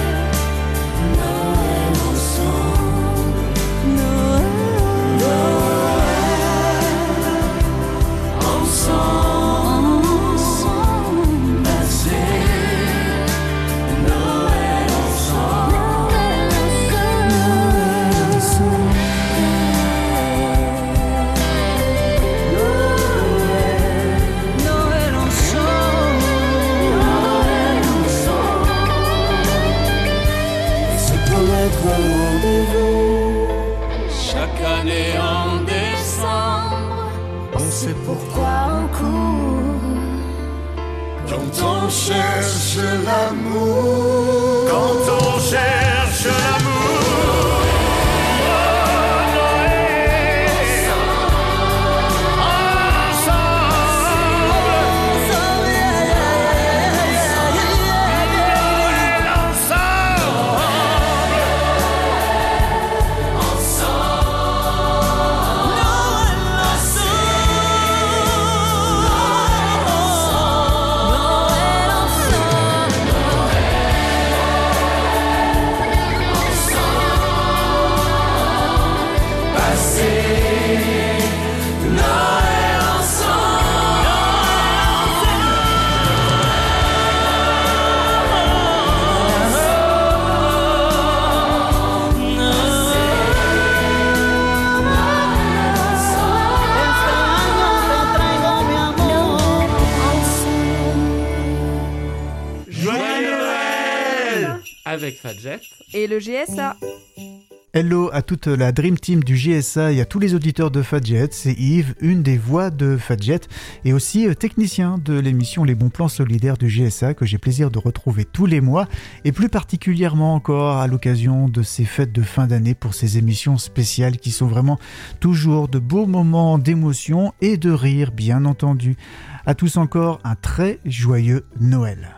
Noël ensemble. Noël, Noël ensemble. Passer Noël ensemble. Noël ensemble. Noël ensemble. Noël ensemble. c'est comme être un rendez-vous. Chaque année en décembre, On sait pourquoi quoi on court. quand on cherche l'amour. Quand on cherche l'amour. Avec Fadjet Et le G S A. Hello à toute la Dream Team du J S A et à tous les auditeurs de Fadjet, c'est Yves, une des voix de Fadjet et aussi technicien de l'émission Les Bons Plans Solidaires du J S A que j'ai plaisir de retrouver tous les mois et plus particulièrement encore à l'occasion de ces fêtes de fin d'année pour ces émissions spéciales qui sont vraiment toujours de beaux moments d'émotion et de rire bien entendu. À tous encore un très joyeux Noël.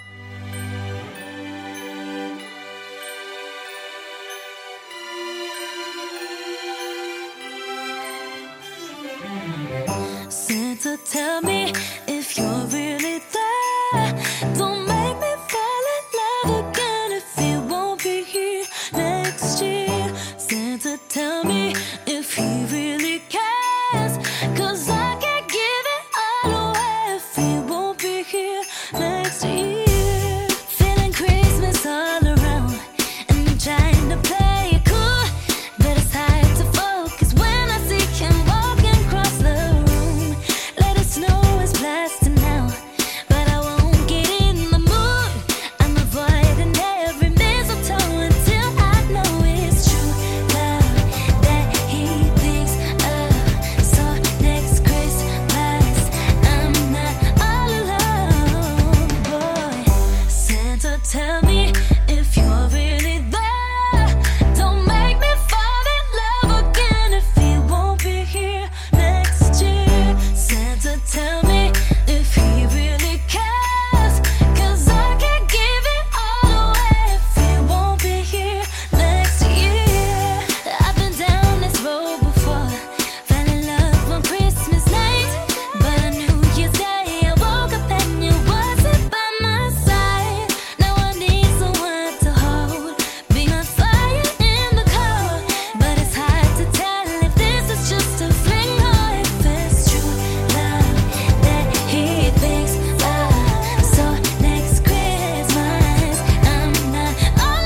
Santa, tell me if you're really there. Don't make me fall in love again if you won't be here next year. Santa, tell me if he really cares, 'cause I can't give it all away if he won't be here next year. Feeling Christmas all around and I'm trying to play it cool, but it's hard to focus when I see him walking across the room. Let it snow is blasting now, but I won't get in the mood. I'm avoiding every mistletoe until I know it's true love that he thinks of. So next Christmas I'm not all alone, boy. Santa, tell me if you're really there. Don't make me fall in love again if he won't be here next year. Santa, tell me if he really cares, 'cause I can't give it all away if he won't be here next year. I've been down this road before, fell in love on Christmas night, but on New Year's Day I woke up and you wasn't by my side. Now I need someone to hold, be my fire in the cold, but it's hard to tell if this is just a fling or if it's true love that he thinks of. So next Christmas I'm not all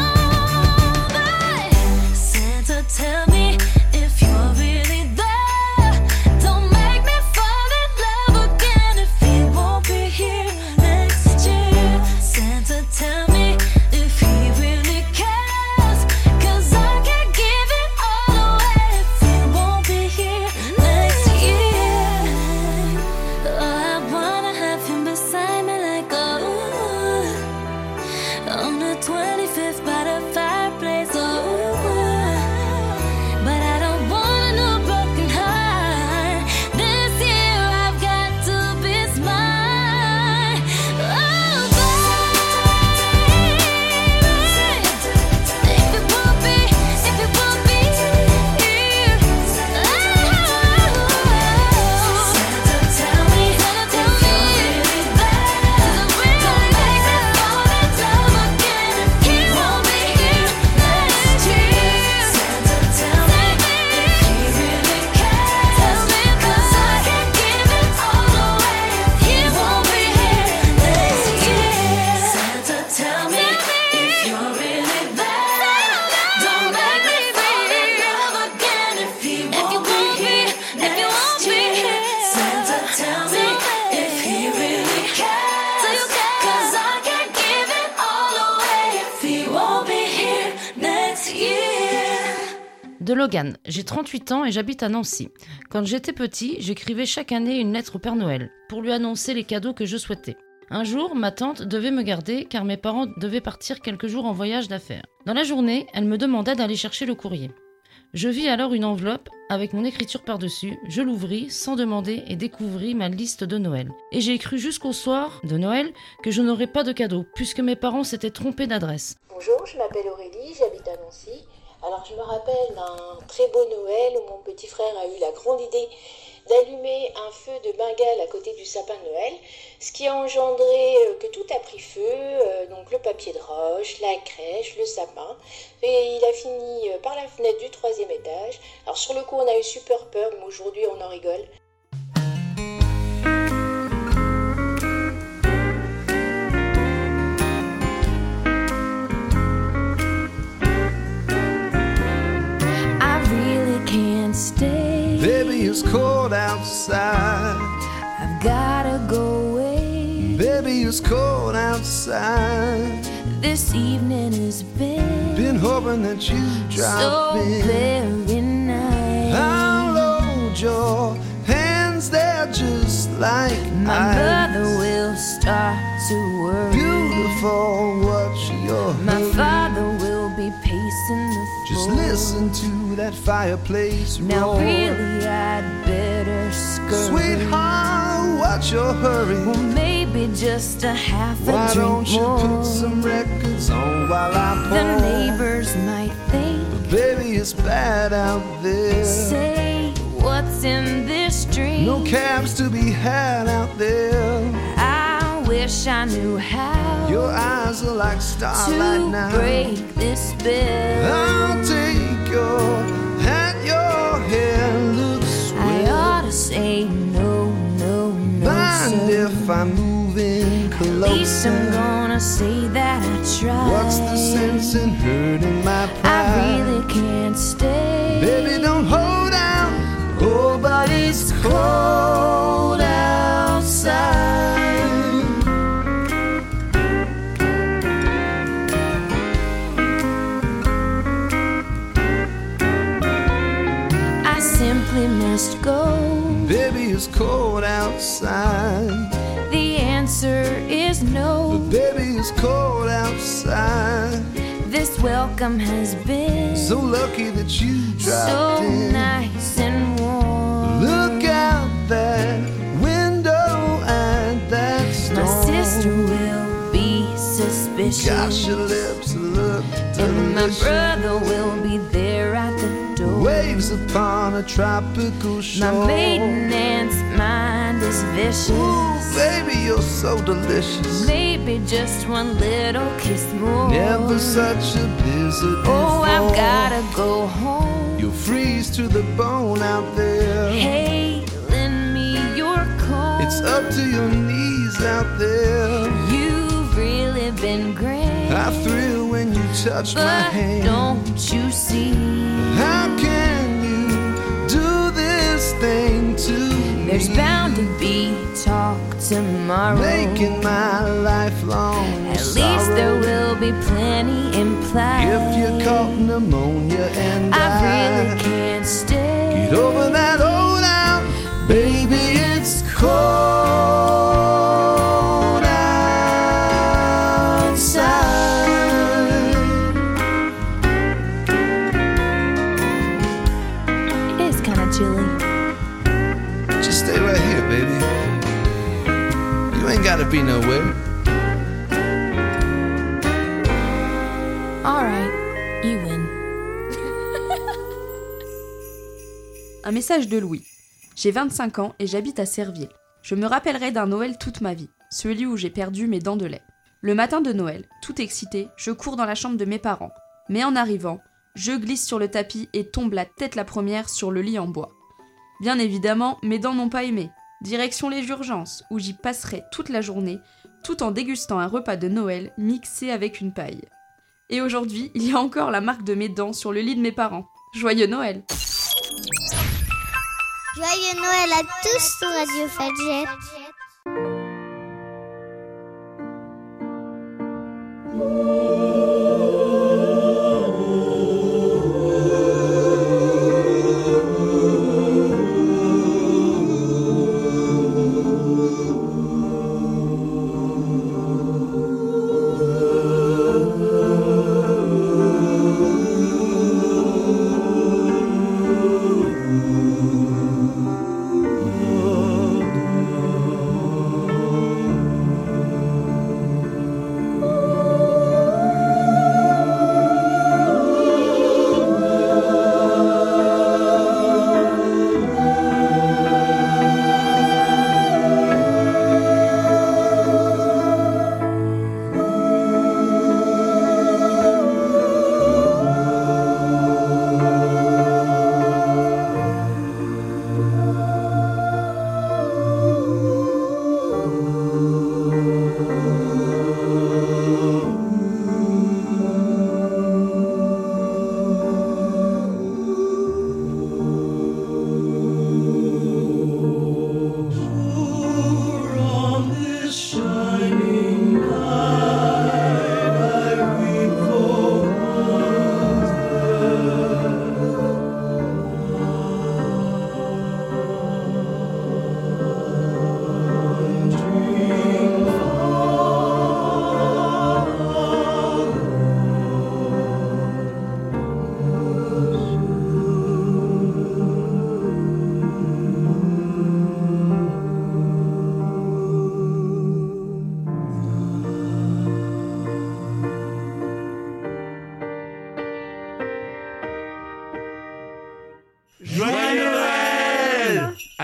alone, but Santa, tell me if you're really there. Don't make me fall in love again if he won't be here next year. Santa, tell me if he really cares, 'cause I can't give it all away if he won't be here next year. Oh, I wanna have him beside me like oh, on the twenty-fifth by the fireplace, oh, but I don't want a new broken heart. This year I've got to be smart. Oh, baby, if it won't be, if it won't be here, oh, Santa, tell me, tell me if you're really there. Don't make me fall in love again if he won't be here next year. Santa, tell me if he really cares. Tell me 'cause I can't give it all away if he won't be here next year. Santa, tell me if you're really there. Don't make me fall in love again if he won't be here next year. Santa, tell me if he really cares, 'cause I can't give it all away if he won't be here next year. De Logan, j'ai trente-huit ans et j'habite à Nancy. Quand j'étais petit, j'écrivais chaque année une lettre au Père Noël pour lui annoncer les cadeaux que je souhaitais. Un jour, ma tante devait me garder car mes parents devaient partir quelques jours en voyage d'affaires. Dans la journée, elle me demanda d'aller chercher le courrier. Je vis alors une enveloppe avec mon écriture par-dessus, je l'ouvris sans demander et découvris ma liste de Noël. Et j'ai cru jusqu'au soir de Noël que je n'aurais pas de cadeau puisque mes parents s'étaient trompés d'adresse. Bonjour, je m'appelle Aurélie, j'habite à Nancy. Alors je me rappelle d'un très beau Noël où mon petit frère a eu la grande idée d'allumer un feu de Bengale à côté du sapin de Noël, ce qui a engendré euh, que tout a pris feu, euh, donc le papier de roche, la crèche, le sapin, et il a fini euh, par la fenêtre du troisième étage. Alors sur le coup on a eu super peur, mais aujourd'hui on en rigole. I really can't stay. Baby, it's cold outside. I've gotta go away. Baby, it's cold outside. This evening has been Been hoping that you drop so in. very nice. I'll hold your hands, they're just like My ice. brother will start to worry. Beautiful, what's your My hurry? father will be pacing the floor. Just listen to that fireplace Now roar. really I'd better scurry. Sweetheart, what's your hurry? Well, maybe just a half a Why drink don't you more. put some records on while I pour? The neighbors might think, But baby, it's bad out there. say, what's in this drink? No cabs to be had out there. I wish I knew how Your eyes are like starlight to now. break this spell. I'll take your hat, your hair looks I swell. ought to say no, no, no, Mind sir. if I move in At least I'm closer? gonna say that I tried. What's the sense in hurting my pride? I really can't stay. Baby, don't hold out. Oh, but it's cold outside. I simply must go. Baby, it's cold outside. The answer is no. Baby, it's cold outside. This welcome has been So lucky that you dropped so in. nice and warm. Look out that window at that storm. My sister will be suspicious. Gosh, your lips look And my delicious. brother will be there at the door. Waves upon a tropical shore. My maiden aunt's mind is vicious. Ooh, baby, you're so delicious. Maybe just one little kiss more. Never such a blizzard Oh, I've before. gotta go home. You'll freeze to the bone out there. Hey, lend me your coat. It's up to your knees out there. You've really been great. I thrill when you touch my But hand. don't you see? How can you do this thing to me? There's bound to be talk tomorrow. Making my lifelong At least sorrow. there will be plenty implied. If you caught pneumonia and I die, really can't stay. get over that old out, baby. It's cold outside. It is kind of chilly. Just stay right here, baby. You ain't gotta be nowhere. All right, you win. Un message de Louis. J'ai vingt-cinq ans et j'habite à Serville. Je me rappellerai d'un Noël toute ma vie, celui où j'ai perdu mes dents de lait. Le matin de Noël, tout excité, je cours dans la chambre de mes parents. Mais en arrivant, je glisse sur le tapis et tombe la tête la première sur le lit en bois. Bien évidemment, mes dents n'ont pas aimé. Direction les urgences, où j'y passerai toute la journée, tout en dégustant un repas de Noël mixé avec une paille. Et aujourd'hui, il y a encore la marque de mes dents sur le lit de mes parents. Joyeux Noël! Joyeux Noël à tous sur Radio Fadjet.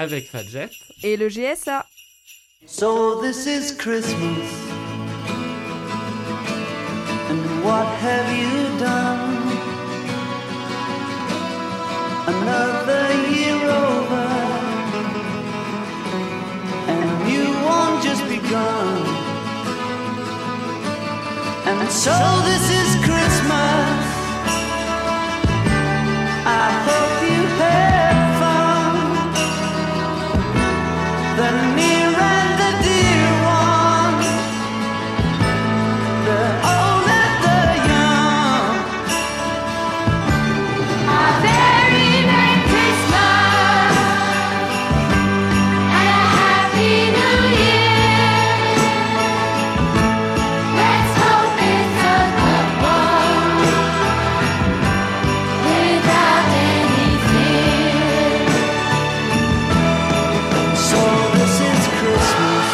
avec Fadjet et le G S A. So this is Christmas, and what have you done? Another year over, and you won't just begun. And so this is Christmas. I hope you had fun. The near and the dear one, the old and the young. A very Merry Christmas and a Happy New Year. Let's hope it's a good one without any fear. So this is Christmas,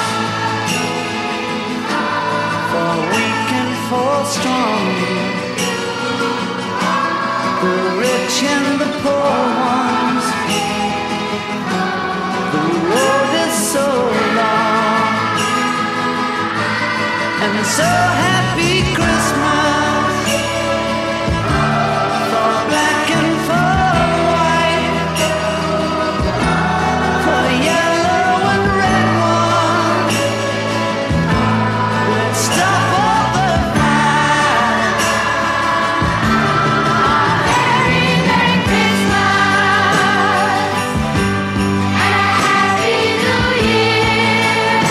for weak and for strong, the rich and the poor ones. The road is so long, and so happy Christmas for black and for white, for yellow and red one. Let's stop all the fight. A very Merry Christmas and a Happy New Year.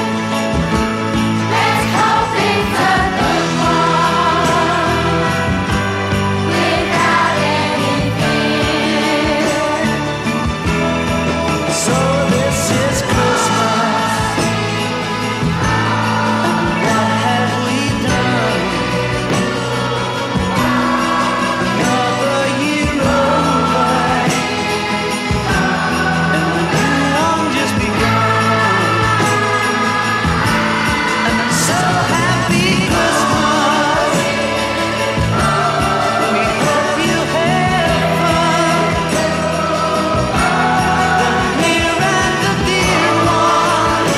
Let's hope it's a good one without any fear. So this is Christmas, and what have we done? Another year over, and the new one just begun. And I'm so happy Christmas. We hope you had fun. The near and the dear one,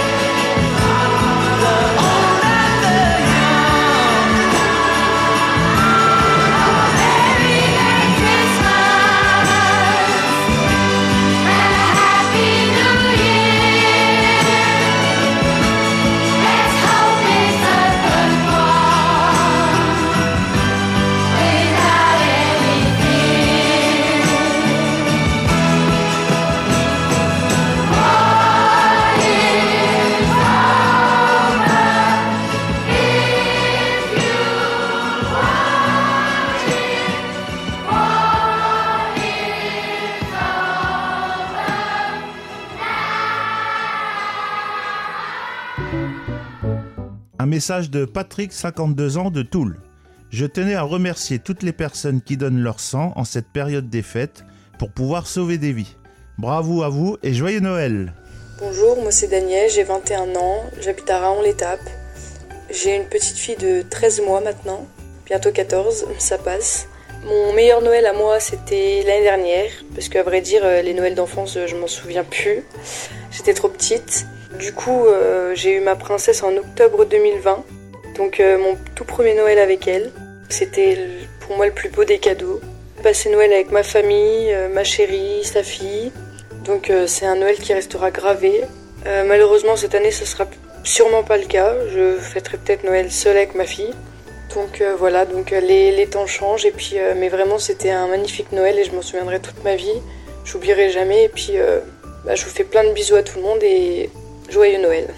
the old and the young. A very Merry Christmas and a Happy New Year. Let's hope it's a good one without any fear. What is over if you want it? What is Un message de Patrick, cinquante-deux ans, de Toul. Je tenais à remercier toutes les personnes qui donnent leur sang en cette période des fêtes pour pouvoir sauver des vies. Bravo à vous et joyeux Noël! Bonjour, moi c'est Daniel, j'ai vingt et un ans, j'habite à Raon-l'Étape. J'ai une petite fille de treize mois maintenant, bientôt quatorze, ça passe. Mon meilleur Noël à moi c'était l'année dernière, parce qu'à vrai dire les Noëls d'enfance je m'en souviens plus, j'étais trop petite. Du coup euh, j'ai eu ma princesse en octobre deux mille vingt, donc euh, mon tout premier Noël avec elle. C'était pour moi le plus beau des cadeaux. Passer Noël avec ma famille, euh, ma chérie, sa fille. Donc euh, c'est un Noël qui restera gravé. Euh, malheureusement cette année ce sera sûrement pas le cas. Je fêterai peut-être Noël seule avec ma fille. Donc euh, voilà, donc euh, les, les temps changent et puis euh, mais vraiment c'était un magnifique Noël et je m'en souviendrai toute ma vie. J'oublierai jamais et puis euh, bah, je vous fais plein de bisous à tout le monde et joyeux Noël.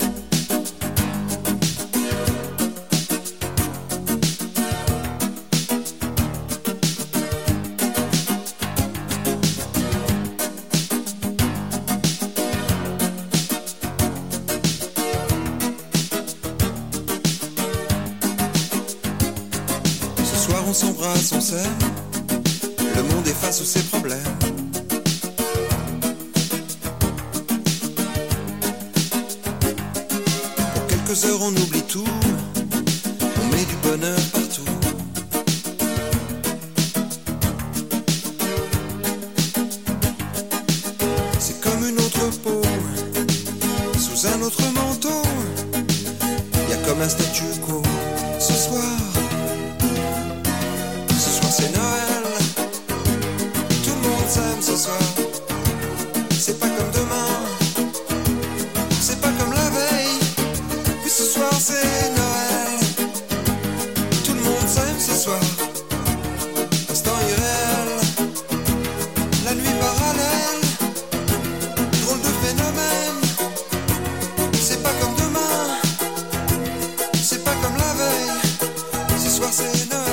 On s'embrasse, on s'aime, le monde est face aux ses problèmes. Pour quelques heures on oublie tout, on met du bonheur partout. C'est comme ce soir. C'est pas comme demain, c'est pas comme la veille. Puis ce soir c'est Noël. Tout le monde s'aime ce soir. Instant irréel, la nuit parallèle. Drôle de phénomène. C'est pas comme demain, c'est pas comme la veille. Ce soir c'est Noël.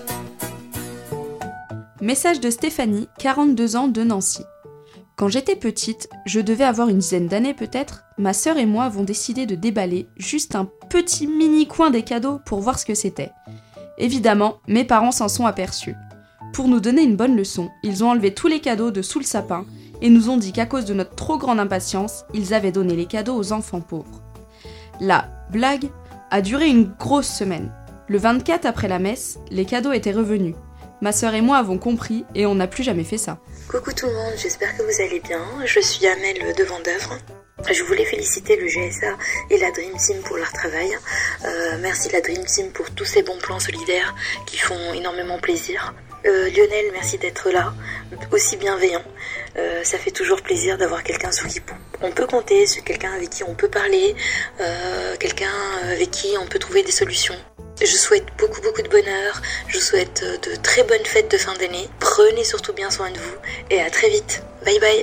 Message de Stéphanie, quarante-deux ans, de Nancy. Quand j'étais petite, je devais avoir une dizaine d'années peut-être, ma sœur et moi avons décidé de déballer juste un petit mini coin des cadeaux pour voir ce que c'était. Évidemment, mes parents s'en sont aperçus. Pour nous donner une bonne leçon, ils ont enlevé tous les cadeaux de sous le sapin et nous ont dit qu'à cause de notre trop grande impatience, ils avaient donné les cadeaux aux enfants pauvres. La blague a duré une grosse semaine. Le vingt-quatre après la messe, les cadeaux étaient revenus. Ma sœur et moi avons compris et on n'a plus jamais fait ça. Coucou tout le monde, j'espère que vous allez bien. Je suis Amel de Vendœuvre. Je voulais féliciter le G S A et la Dream Team pour leur travail. Euh, merci la Dream Team pour tous ces bons plans solidaires qui font énormément plaisir. Euh, Lionel, merci d'être là, aussi bienveillant. Euh, ça fait toujours plaisir d'avoir quelqu'un sur qui on peut compter, sur quelqu'un avec qui on peut parler, euh, quelqu'un avec qui on peut trouver des solutions. Je souhaite beaucoup beaucoup de bonheur, je vous souhaite de très bonnes fêtes de fin d'année. Prenez surtout bien soin de vous et à très vite. Bye bye.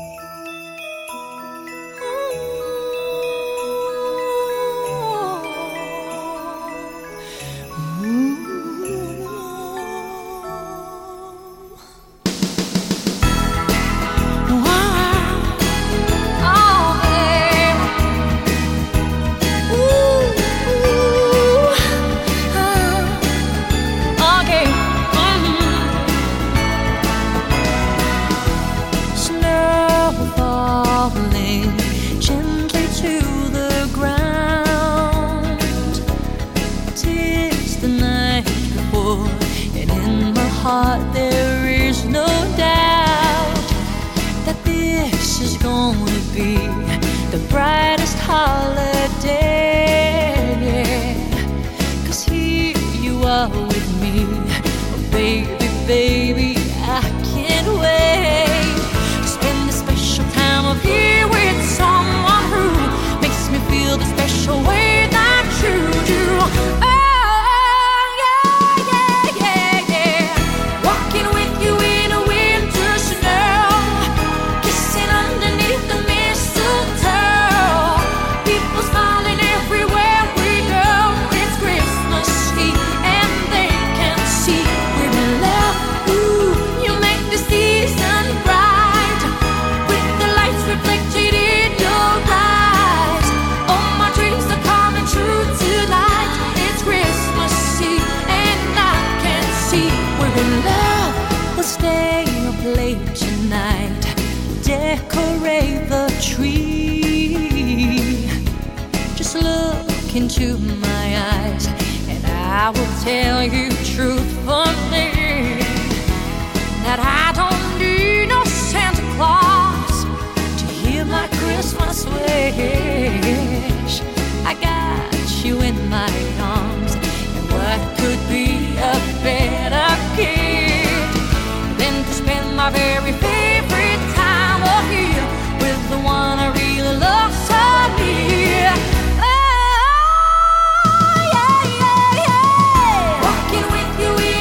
Into my eyes, and I will tell you truthfully that I don't need no Santa Claus to hear my Christmas wish. I got you in my arms, and what could be a better gift than to spend my very favorite time of year with the one I really love so near. Walking with you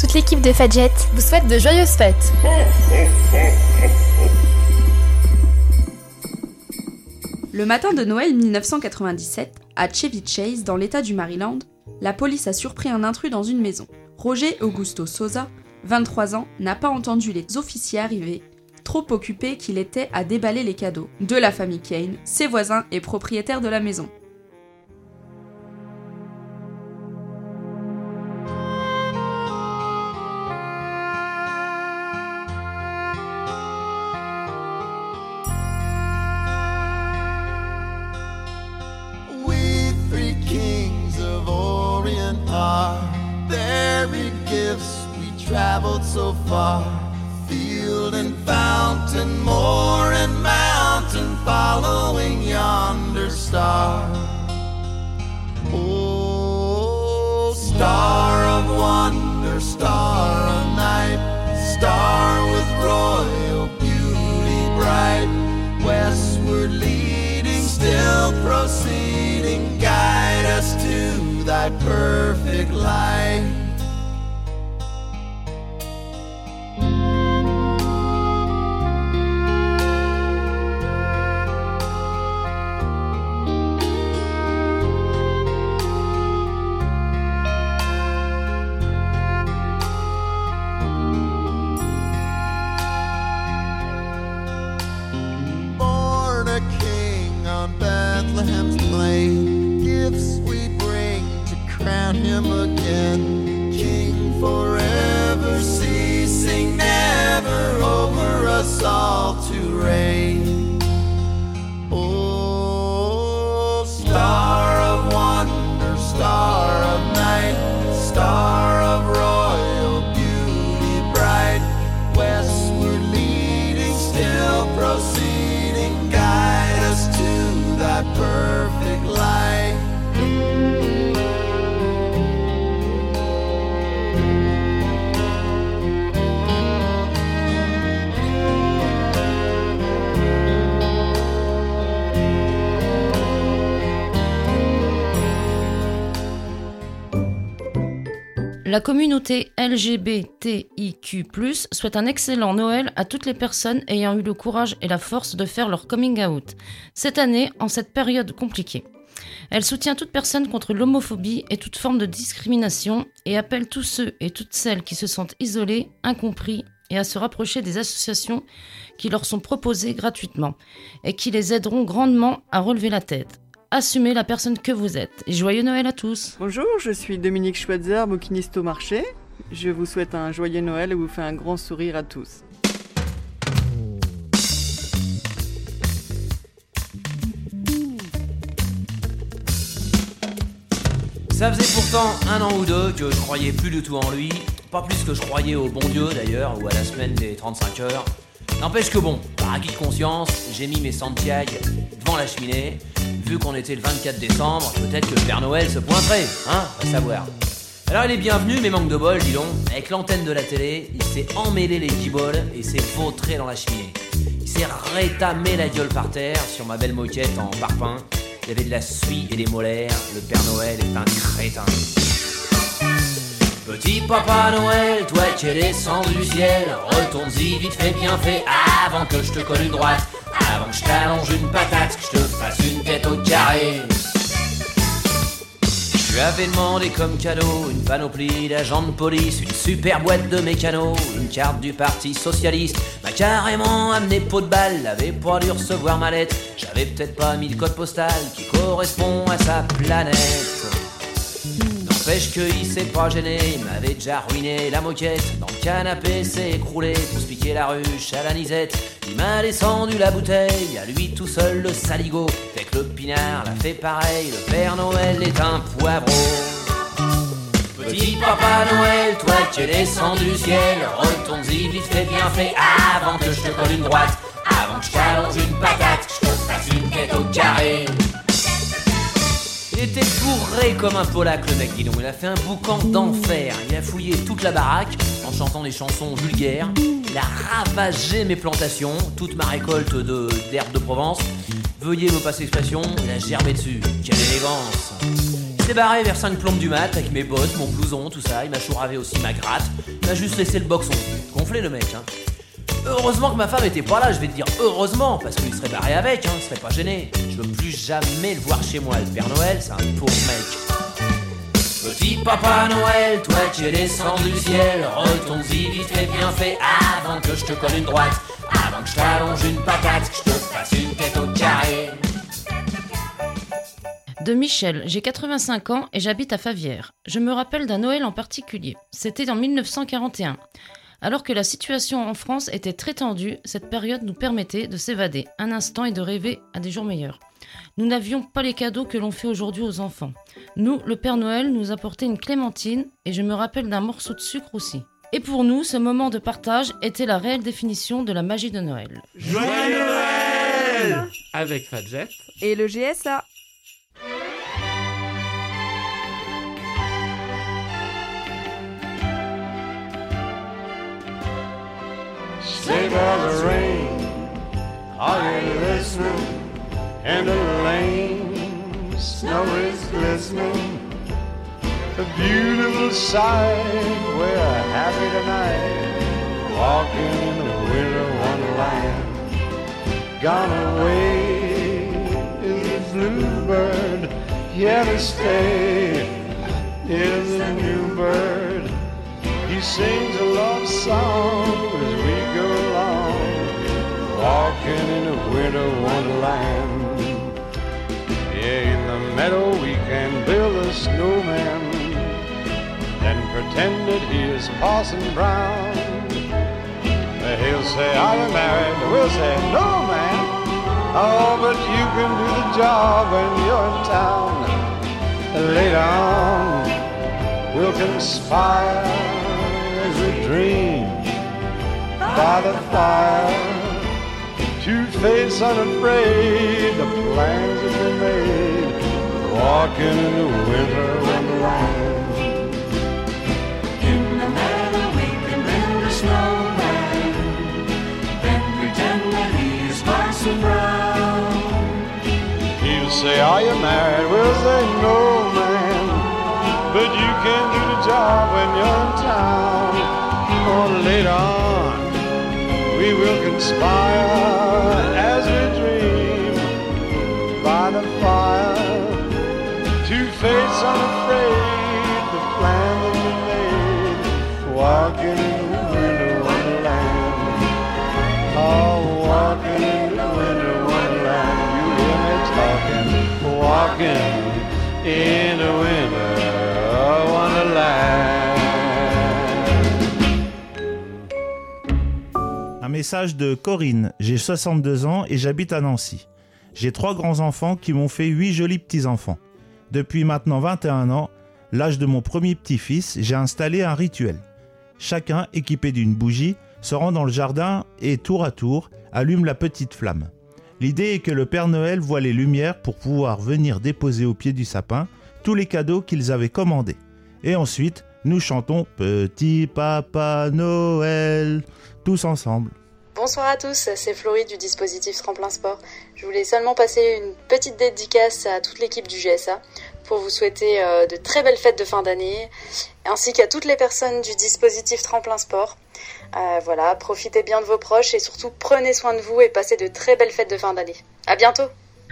Toute l'équipe de Fadjet vous souhaite de joyeuses fêtes. Le matin de Noël mille neuf cent quatre-vingt-dix-sept, à Chevy Chase, dans l'état du Maryland, la police a surpris un intrus dans une maison. Roger Augusto Sosa, vingt-trois ans, n'a pas entendu les officiers arriver, trop occupé qu'il était à déballer les cadeaux de la famille Kane, ses voisins et propriétaires de la maison. Traveled so far, field and fountain, moor and mountain, following yonder star. Oh, star of wonder, star of night, star with royal beauty bright, westward leading, still proceeding, guide us to thy perfect light. La communauté L G B T I Q plus, souhaite un excellent Noël à toutes les personnes ayant eu le courage et la force de faire leur coming out cette année, en cette période compliquée. Elle soutient toute personne contre l'homophobie et toute forme de discrimination et appelle tous ceux et toutes celles qui se sentent isolés, incompris et à se rapprocher des associations qui leur sont proposées gratuitement et qui les aideront grandement à relever la tête. Assumez la personne que vous êtes. Et joyeux Noël à tous. Bonjour, je suis Dominique Schweitzer, bouquiniste au marché. Je vous souhaite un joyeux Noël et vous fais un grand sourire à tous. Ça faisait pourtant un an ou deux que je croyais plus du tout en lui. Pas plus que je croyais au bon Dieu d'ailleurs, ou à la semaine des trente-cinq heures. N'empêche que bon, par acquis de conscience, j'ai mis mes Santiago devant la cheminée. Vu qu'on était le vingt-quatre décembre, peut-être que le Père Noël se pointerait, hein, à savoir. Alors il est bienvenu, mais manque de bol, dis donc. Avec l'antenne de la télé, il s'est emmêlé les guiboles et s'est vautré dans la cheminée. Il s'est rétamé la gueule par terre sur ma belle moquette en parpaing. Il y avait de la suie et des molaires, le Père Noël est un crétin. Petit Papa Noël, toi qui es descendu du ciel, retourne-y vite fait bien fait avant que je te colle une droite, avant que je t'allonge une patate, que je te fasse une tête au carré. Je lui avais demandé comme cadeau une panoplie d'agents de police, une super boîte de mécano, une carte du Parti Socialiste. M'a carrément amené pot de balle, avait pas dû recevoir ma lettre. J'avais peut-être pas mis le code postal qui correspond à sa planète. N'empêche qu'il s'est pas gêné, il m'avait déjà ruiné la moquette. Dans le canapé s'est écroulé pour se piquer la ruche à la nisette. Il m'a descendu la bouteille, à lui tout seul le saligo. Fait que le pinard l'a fait pareil, le Père Noël est un poivreau. Petit Papa Noël, toi qui es descendu du ciel, retourne-y vite fait bien fait avant que je te colle une droite, avant que je t'allonge une patate, que je te fasse une tête au carré. Il était bourré comme un polac le mec, dis donc. Il a fait un boucan d'enfer. Il a fouillé toute la baraque en chantant des chansons vulgaires. Il a ravagé mes plantations, toute ma récolte de, d'herbes de Provence. Veuillez me passer l'expression, il a gerbé dessus. Quelle élégance. Il s'est barré vers cinq plombes du mat avec mes bottes, mon blouson, tout ça. Il m'a chouravé aussi ma gratte. Il m'a juste laissé le boxon. Gonflé le mec, hein. Heureusement que ma femme était pas là, je vais te dire heureusement, parce qu'il serait barré avec, hein, il serait pas gêné. Je veux plus jamais le voir chez moi. Le Père Noël, c'est un pauvre mec. Petit Papa Noël, toi qui es descendu du ciel, retourne-y vite fait bien fait avant que je te colle une droite, avant que je t'allonge une patate, que je te fasse une tête au carré. De Michel, j'ai quatre-vingt-cinq ans et j'habite à Favières. Je me rappelle d'un Noël en particulier. C'était en mille neuf cent quarante et un. Alors que la situation en France était très tendue, cette période nous permettait de s'évader un instant et de rêver à des jours meilleurs. Nous n'avions pas les cadeaux que l'on fait aujourd'hui aux enfants. Nous, le Père Noël nous apportait une clémentine et je me rappelle d'un morceau de sucre aussi. Et pour nous, ce moment de partage était la réelle définition de la magie de Noël. Joyeux Noël avec Fadjet et le G S A. Sleigh bells are ringing, are you listening? And the lane, snow is glistening. A beautiful sight, we're happy tonight, walking in the winter wonderland. Gone away is the bluebird, here to stay is a new bird. He sings a love song as we go along, walking in a winter wonderland. Yeah, in the meadow we can build a snowman, then pretend that he is Parson Brown. He'll say, are you married? We'll say, no, man. Oh, but you can do the job when you're in town. Later on, we'll conspire as we dream by the fire. Two face unafraid, the plans have been made, walking in the winter wonderland. In the meadow we can build a snowman, then pretend that he is Parson Brown. He'll say, are you married? We'll say, no, man, but you can do the job when you're in town. Or later on, we will conspire as we dream by the fire. Two faces unafraid, the plan that we made, walking in the winter wonderland. Oh, walking in the winter wonderland. You hear me talking, walking in the winter wonderland. Un message de Corinne, j'ai soixante-deux ans et j'habite à Nancy. J'ai trois grands-enfants qui m'ont fait huit jolis petits-enfants. Depuis maintenant vingt et un ans, l'âge de mon premier petit-fils, j'ai installé un rituel. Chacun, équipé d'une bougie, se rend dans le jardin et tour à tour, allume la petite flamme. L'idée est que le Père Noël voit les lumières pour pouvoir venir déposer au pied du sapin tous les cadeaux qu'ils avaient commandés. Et ensuite, nous chantons « Petit Papa Noël » tous ensemble. Bonsoir à tous, c'est Florie du dispositif Tremplin Sport. Je voulais seulement passer une petite dédicace à toute l'équipe du G S A pour vous souhaiter euh, de très belles fêtes de fin d'année, ainsi qu'à toutes les personnes du dispositif Tremplin Sport. Euh, voilà, profitez bien de vos proches et surtout prenez soin de vous et passez de très belles fêtes de fin d'année. À bientôt.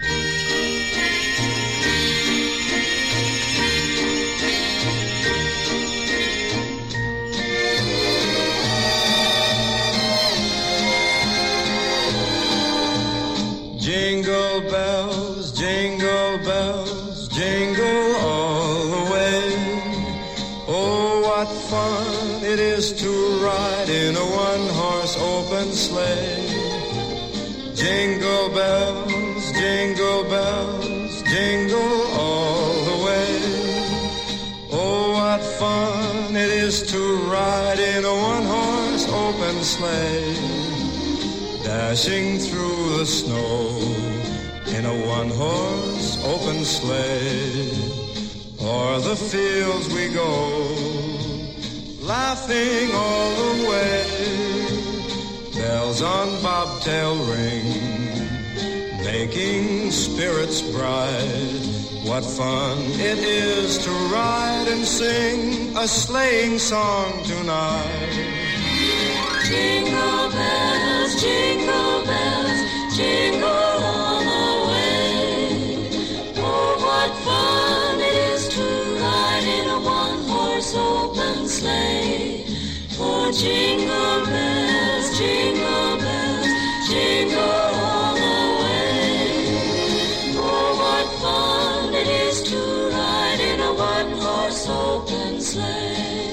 Jingle bells, jingle bells, jingle all the way. Oh, what fun it is to ride in a one-horse open sleigh. Jingle bells, jingle bells, jingle all the way. Oh, what fun it is to ride in a one-horse open sleigh. Dashing through the snow in a one-horse open sleigh. O'er the fields we go, laughing all the way. Bells on bobtail ring, making spirits bright, What fun it is to ride and sing a sleighing song tonight. Jingle bells, jingle bells, jingle all the way. Oh, what fun it is to ride in a one-horse open sleigh. Oh, jingle bells, jingle bells, jingle all the way. Oh, what fun it is to ride in a one-horse open sleigh.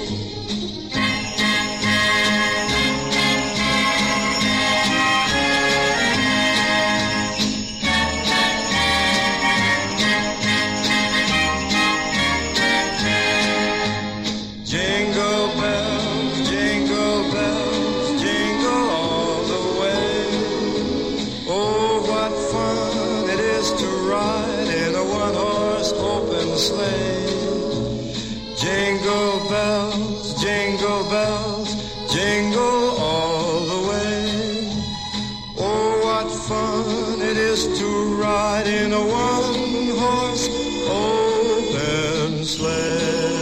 Jingle bells, jingle bells, jingle all the way. Oh, what fun it is to ride in a one-horse open sleigh.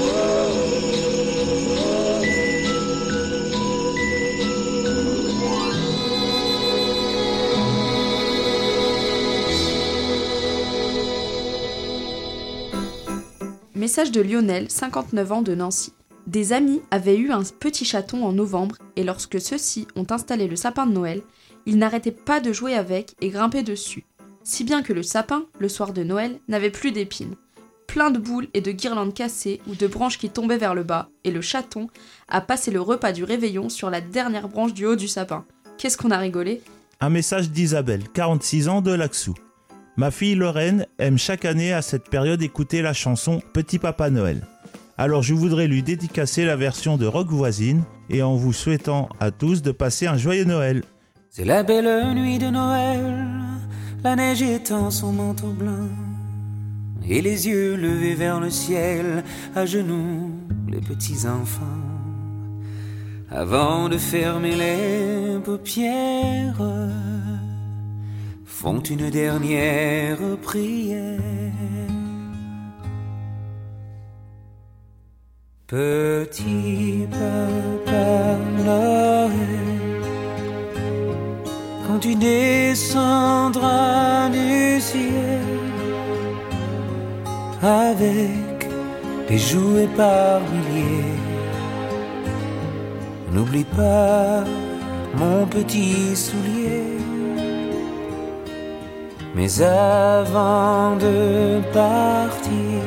Message de Lionel, cinquante-neuf ans, de Nancy. Des amis avaient eu un petit chaton en novembre et lorsque ceux-ci ont installé le sapin de Noël, ils n'arrêtaient pas de jouer avec et grimper dessus. Si bien que le sapin, le soir de Noël, n'avait plus d'épines. Plein de boules et de guirlandes cassées ou de branches qui tombaient vers le bas, et le chaton a passé le repas du réveillon sur la dernière branche du haut du sapin. Qu'est-ce qu'on a rigolé ? Un message d'Isabelle, quarante-six ans, de Laxou. Ma fille Lorraine aime chaque année à cette période écouter la chanson Petit Papa Noël. Alors je voudrais lui dédicacer la version de Rock Voisine et en vous souhaitant à tous de passer un joyeux Noël. C'est la belle nuit de Noël, la neige étend son manteau blanc et les yeux levés vers le ciel, à genoux les petits enfants. Avant de fermer les paupières, font une dernière prière. Petit Papa Noël, quand tu descendras du ciel avec des jouets par milliers, n'oublie pas mon petit soulier. Mais avant de partir,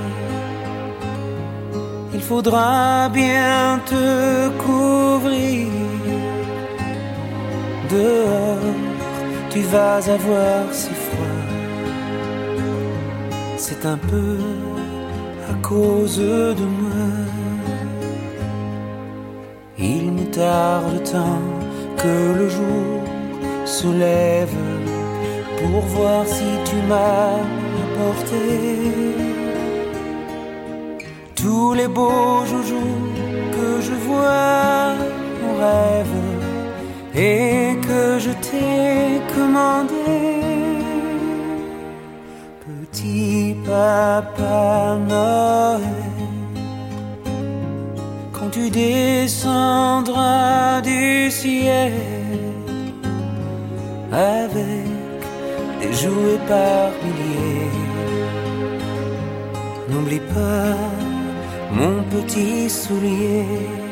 il faudra bien te couvrir. Dehors, tu vas avoir si froid. C'est un peu à cause de moi. Il me tarde tant que le jour se lève pour voir si tu m'as apporté tous les beaux joujoux que je vois en rêve et que je t'ai commandé. Petit Papa Noël, quand tu descendras du ciel avec des jouets par milliers, n'oublie pas mon petit soulier.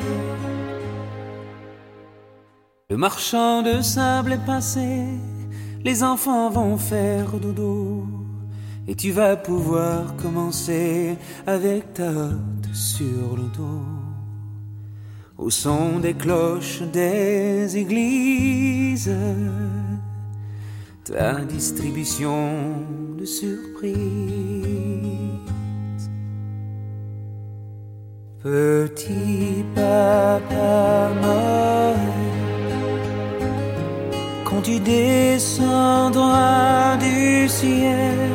Le marchand de sable est passé, les enfants vont faire dodo, et tu vas pouvoir commencer avec ta hotte sur le dos. Au son des cloches des églises, ta distribution de surprises. Petit Papa Noël, quand tu descendras du ciel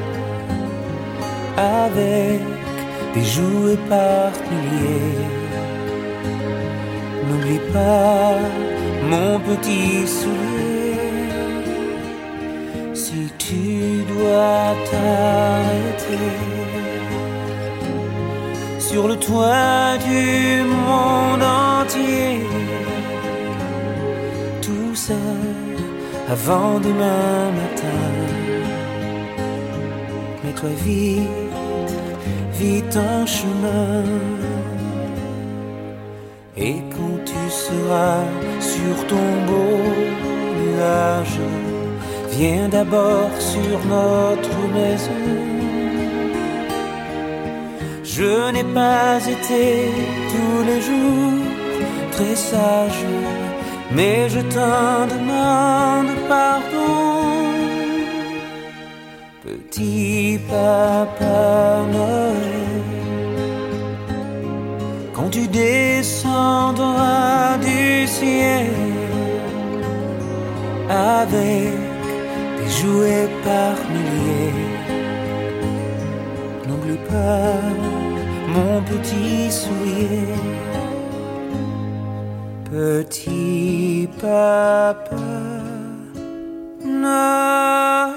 avec des jouets par milliers, n'oublie pas mon petit soulier. Si tu tu dois t'arrêter sur le toit du monde entier, tout seul avant demain matin. Mets-toi vite, vite en chemin. Et quand tu seras sur ton beau nuage, viens d'abord sur notre maison. Je n'ai pas été tous les jours très sage, mais je t'en demande pardon. Petit papa Noël, quand tu descendras du ciel avec des jouets par milliers, n'oublie pas mon petit soulier. Petit papa Noël.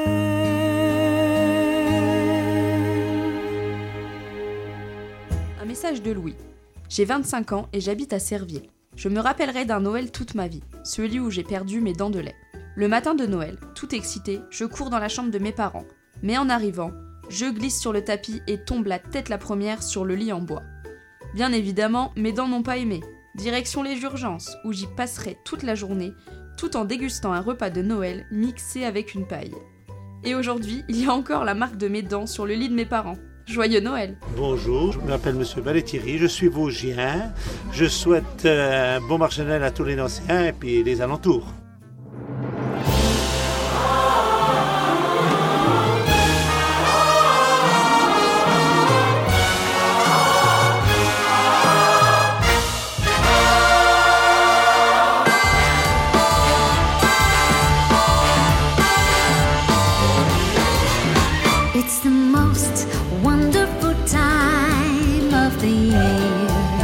Un message de Louis. J'ai vingt-cinq ans et j'habite à Servier. Je me rappellerai d'un Noël toute ma vie, celui où j'ai perdu mes dents de lait. Le matin de Noël, tout excité, je cours dans la chambre de mes parents. Mais en arrivant, je glisse sur le tapis et tombe la tête la première sur le lit en bois. Bien évidemment, mes dents n'ont pas aimé. Direction les urgences, où j'y passerai toute la journée, tout en dégustant un repas de Noël mixé avec une paille. Et aujourd'hui, il y a encore la marque de mes dents sur le lit de mes parents. Joyeux Noël! Bonjour, je m'appelle Monsieur Valéthierry, je suis vosgien. Je souhaite euh, un bon marché de Noël à tous les Nancéens et puis les alentours. It's the most wonderful time of the year,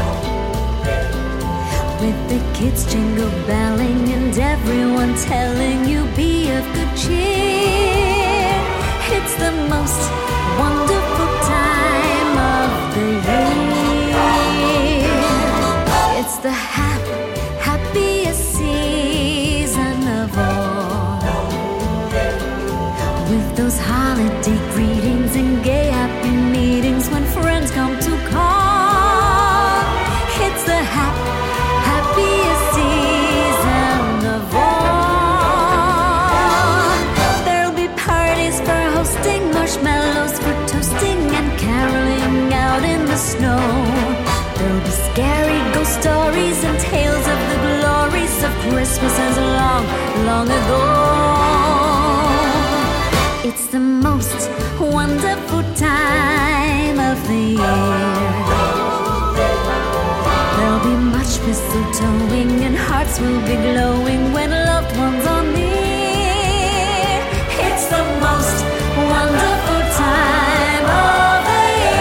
with the kids jingle belling and everyone telling you be of good cheer. It's the most wonderful time of the year. It's the hap- happiest season of all, with those holiday greetings and gay happy meetings when friends come to call. It's the hap- happiest season of all. There'll be parties for hosting, marshmallows for toasting, and caroling out in the snow. There'll be scary ghost stories and tales of the glories of Christmases long, long ago. It's the most wonderful time of the year. There'll be much mistletoeing and hearts will be glowing when loved ones are near. It's the most wonderful time of the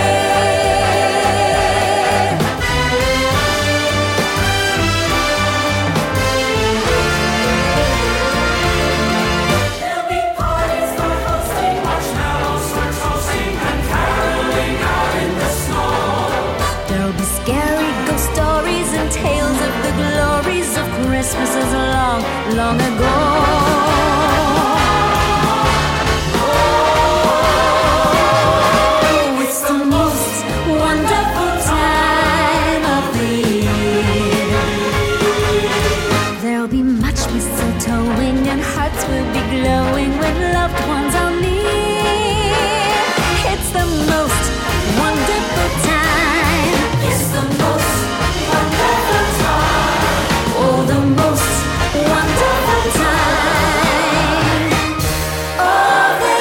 There'll be parties for hosting, marshmallows for toasting, and caroling out in the snow. There'll be scary ghost stories and tales of the glories of Christmases long, long ago. Oh, it's the most wonderful time of the year. There'll be much mistletoeing and hearts will be glowing when loved ones are near. It's the most wonderful time. It's the most wonderful time. Oh, the most wonderful time of the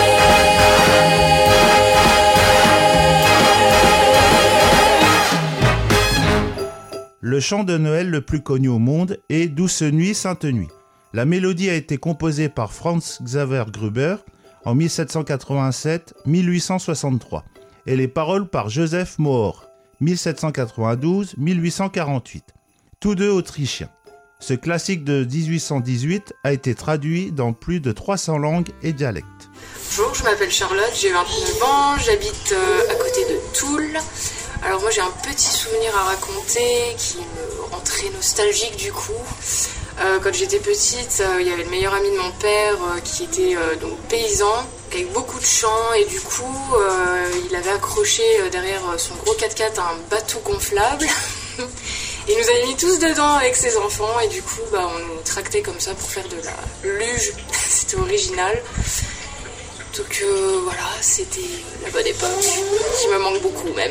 Le chant de Noël le plus connu au monde est Douce nuit, Sainte nuit. La mélodie a été composée par Franz Xaver Gruber en mille sept cent quatre-vingt-sept à mille huit cent soixante-trois et les paroles par Joseph Mohr mille sept cent quatre-vingt-douze à mille huit cent quarante-huit, tous deux autrichiens. Ce classique de dix-huit cent dix-huit a été traduit dans plus de trois cents langues et dialectes. Bonjour, je m'appelle Charlotte, j'ai vingt-neuf ans, j'habite euh, à côté de Toul. Alors moi j'ai un petit souvenir à raconter qui me rend très nostalgique du coup. Euh, quand j'étais petite, euh, il y avait le meilleur ami de mon père euh, qui était euh, donc paysan, avec beaucoup de champs, et du coup euh, il avait accroché euh, derrière son gros quatre-quatre un bateau gonflable. Il nous avait mis tous dedans avec ses enfants, et du coup bah, on nous tractait comme ça pour faire de la luge. C'était original. Donc euh, voilà, c'était la bonne époque, qui me manque beaucoup même.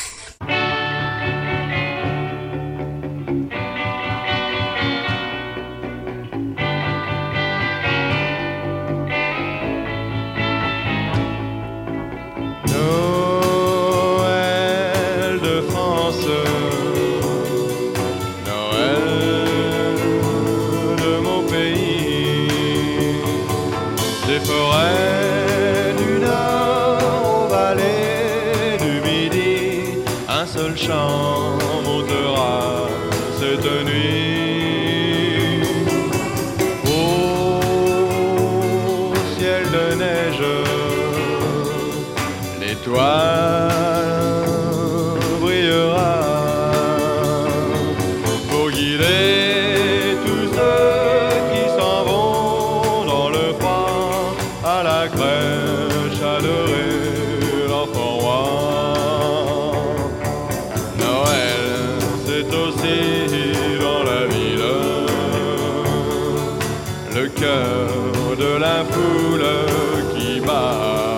Noël de France, Noël de mon pays, des forêts du nord aux vallées du midi, un seul chant montera cette nuit. Au ciel de neige, l'étoile brillera pour guider tous ceux qui s'en vont dans le froid à la crèche adorer l'enfant roi. Noël, c'est aussi dans la ville le cœur de la foule qui bat.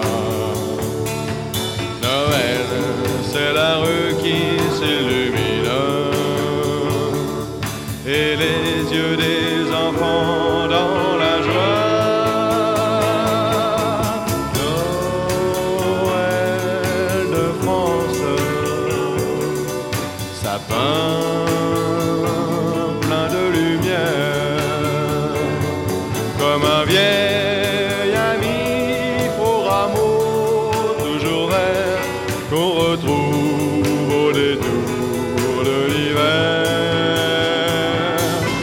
Noël, c'est la rue qui s'illumine et les yeux des enfants dans la joie. Noël de France, sapin plein de lumière, comme un vieil ami pour amour toujours vert, qu'on retrouve au détour de l'hiver.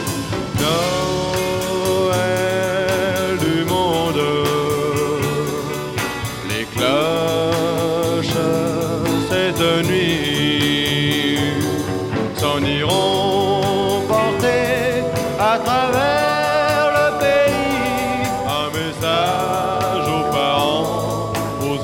Noël du monde, les cloches cette nuit s'en iront porter à travers le pays un message aux parents, aux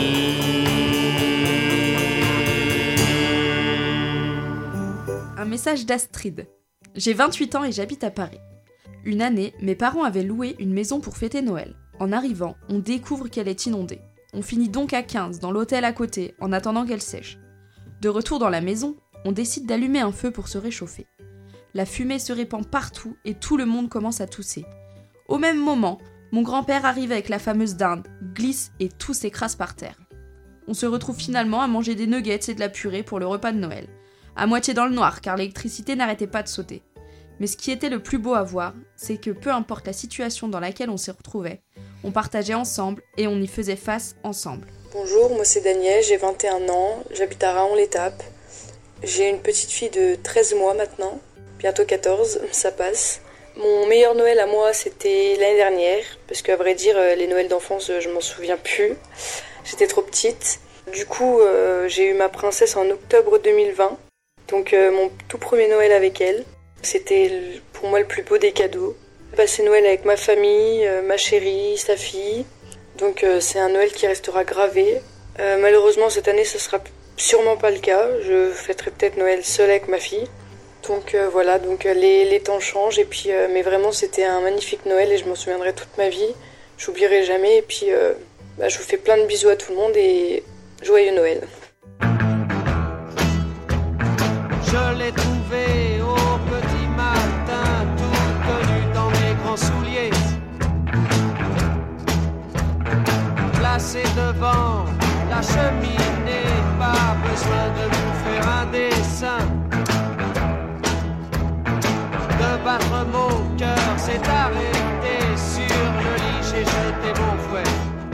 amis. Un message d'Astrid. J'ai vingt-huit ans et j'habite à Paris. Une année, mes parents avaient loué une maison pour fêter Noël. En arrivant, on découvre qu'elle est inondée. On finit donc à quinze dans l'hôtel à côté, en attendant qu'elle sèche. De retour dans la maison, on décide d'allumer un feu pour se réchauffer. La fumée se répand partout et tout le monde commence à tousser. Au même moment, mon grand-père arrive avec la fameuse dinde, glisse et tout s'écrase par terre. On se retrouve finalement à manger des nuggets et de la purée pour le repas de Noël. À moitié dans le noir car l'électricité n'arrêtait pas de sauter. Mais ce qui était le plus beau à voir, c'est que peu importe la situation dans laquelle on s'y retrouvait, on partageait ensemble et on y faisait face ensemble. Bonjour, moi c'est Daniel, j'ai vingt et un ans, j'habite à Raon-l'Étape. J'ai une petite fille de treize mois maintenant, bientôt quatorze, ça passe. Mon meilleur Noël à moi, c'était l'année dernière, parce qu'à vrai dire, les Noëls d'enfance, je m'en souviens plus. J'étais trop petite. Du coup, euh, j'ai eu ma princesse en octobre deux mille vingt, donc euh, mon tout premier Noël avec elle. C'était pour moi le plus beau des cadeaux. J'ai passé Noël avec ma famille, euh, ma chérie, sa fille. Donc euh, c'est un Noël qui restera gravé. Euh, malheureusement, cette année, ce sera sûrement pas le cas. Je fêterai peut-être Noël seule avec ma fille. Donc euh, voilà, donc euh, les, les temps changent. Et puis, euh, mais vraiment, c'était un magnifique Noël et je m'en souviendrai toute ma vie. J'oublierai jamais. Et puis, euh, bah, je vous fais plein de bisous à tout le monde et joyeux Noël. Je l'ai trouvé au petit matin, tout nu dans mes grands souliers, placé devant la cheminée, pas besoin de vous faire un dessin, de battre mon cœur s'est arrêté sur le lit, j'ai jeté mon fouet.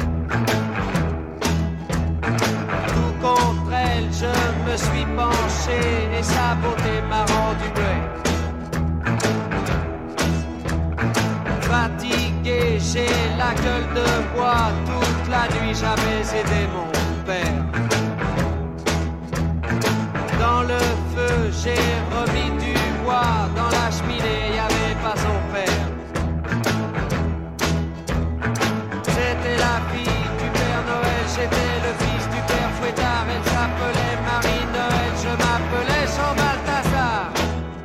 Tout contre elle, je me suis penché et sa beauté m'a rendu muet. la gueule de bois. Toute la nuit j'avais aidé mon père. Dans le feu j'ai remis du bois. Dans la cheminée y avait pas son père. J'étais la fille du Père Noël, j'étais le fils du Père Fouettard. Elle s'appelait Marie-Noël, je m'appelais Jean Balthazar.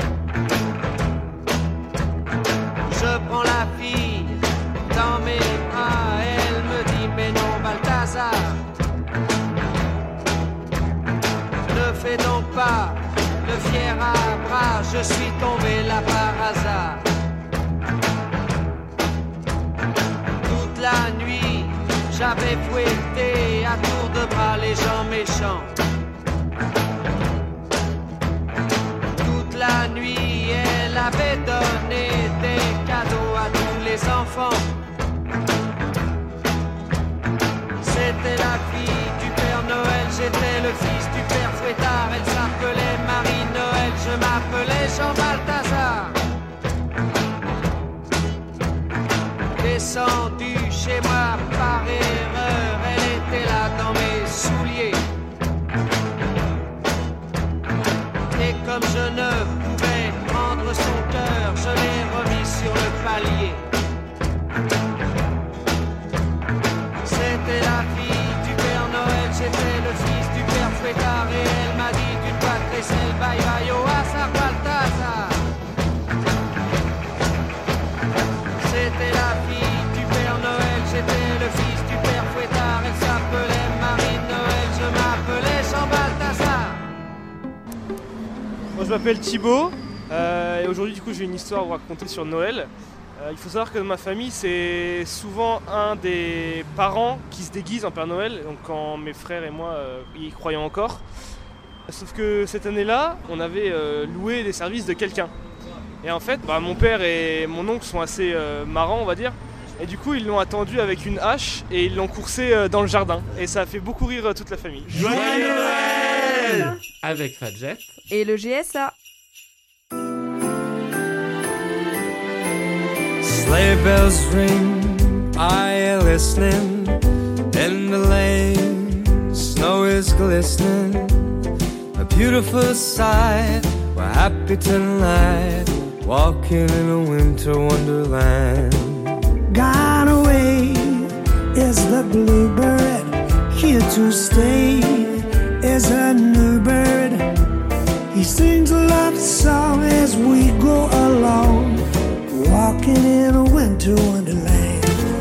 Je prends la fille dans mes bras, elle me dit mais non Balthazar. Ne fais donc pas le fier à bras, je suis tombé là par hasard. Toute la nuit, j'avais fouetté à tour de bras les gens méchants. Toute la nuit, elle avait donné des cadeaux à tous les enfants. C'était la fille du Père Noël, j'étais le fils du Père Fouettard. Elle s'appelait Marie-Noël, je m'appelais Jean Balthazar. Descendu chez moi par erreur, elle était là dans mes souliers. Et comme je ne pouvais prendre son cœur, je l'ai remis sur le palier. C'était la fille du Père Noël, j'étais le fils du Père Fouettard. Et elle m'a dit tu dois te laisser le bye bye au hasard Balthazar. C'était la fille du Père Noël, j'étais le fils du Père Fouettard. Elle s'appelait Marie-Noël, je m'appelais Jean Balthazar. Moi je m'appelle Thibaut euh, et aujourd'hui du coup j'ai une histoire à vous raconter sur Noël. Euh, il faut savoir que dans ma famille c'est souvent un des parents qui se déguise en Père Noël, donc quand mes frères et moi euh, y croyons encore. Sauf que cette année-là on avait euh, loué des services de quelqu'un. Et en fait bah, mon père et mon oncle sont assez euh, marrants on va dire. Et du coup ils l'ont attendu avec une hache et ils l'ont coursé euh, dans le jardin. Et ça a fait beaucoup rire euh, toute la famille. Joyeux Noël avec Fadjet et le G S A. Sleigh bells ring, I am listening. In the lane, snow is glistening. A beautiful sight, we're happy tonight. Walking in a winter wonderland. Gone away is the bluebird, here to stay is a new bird. He sings a love song as we go along, walking in a winter wonderland.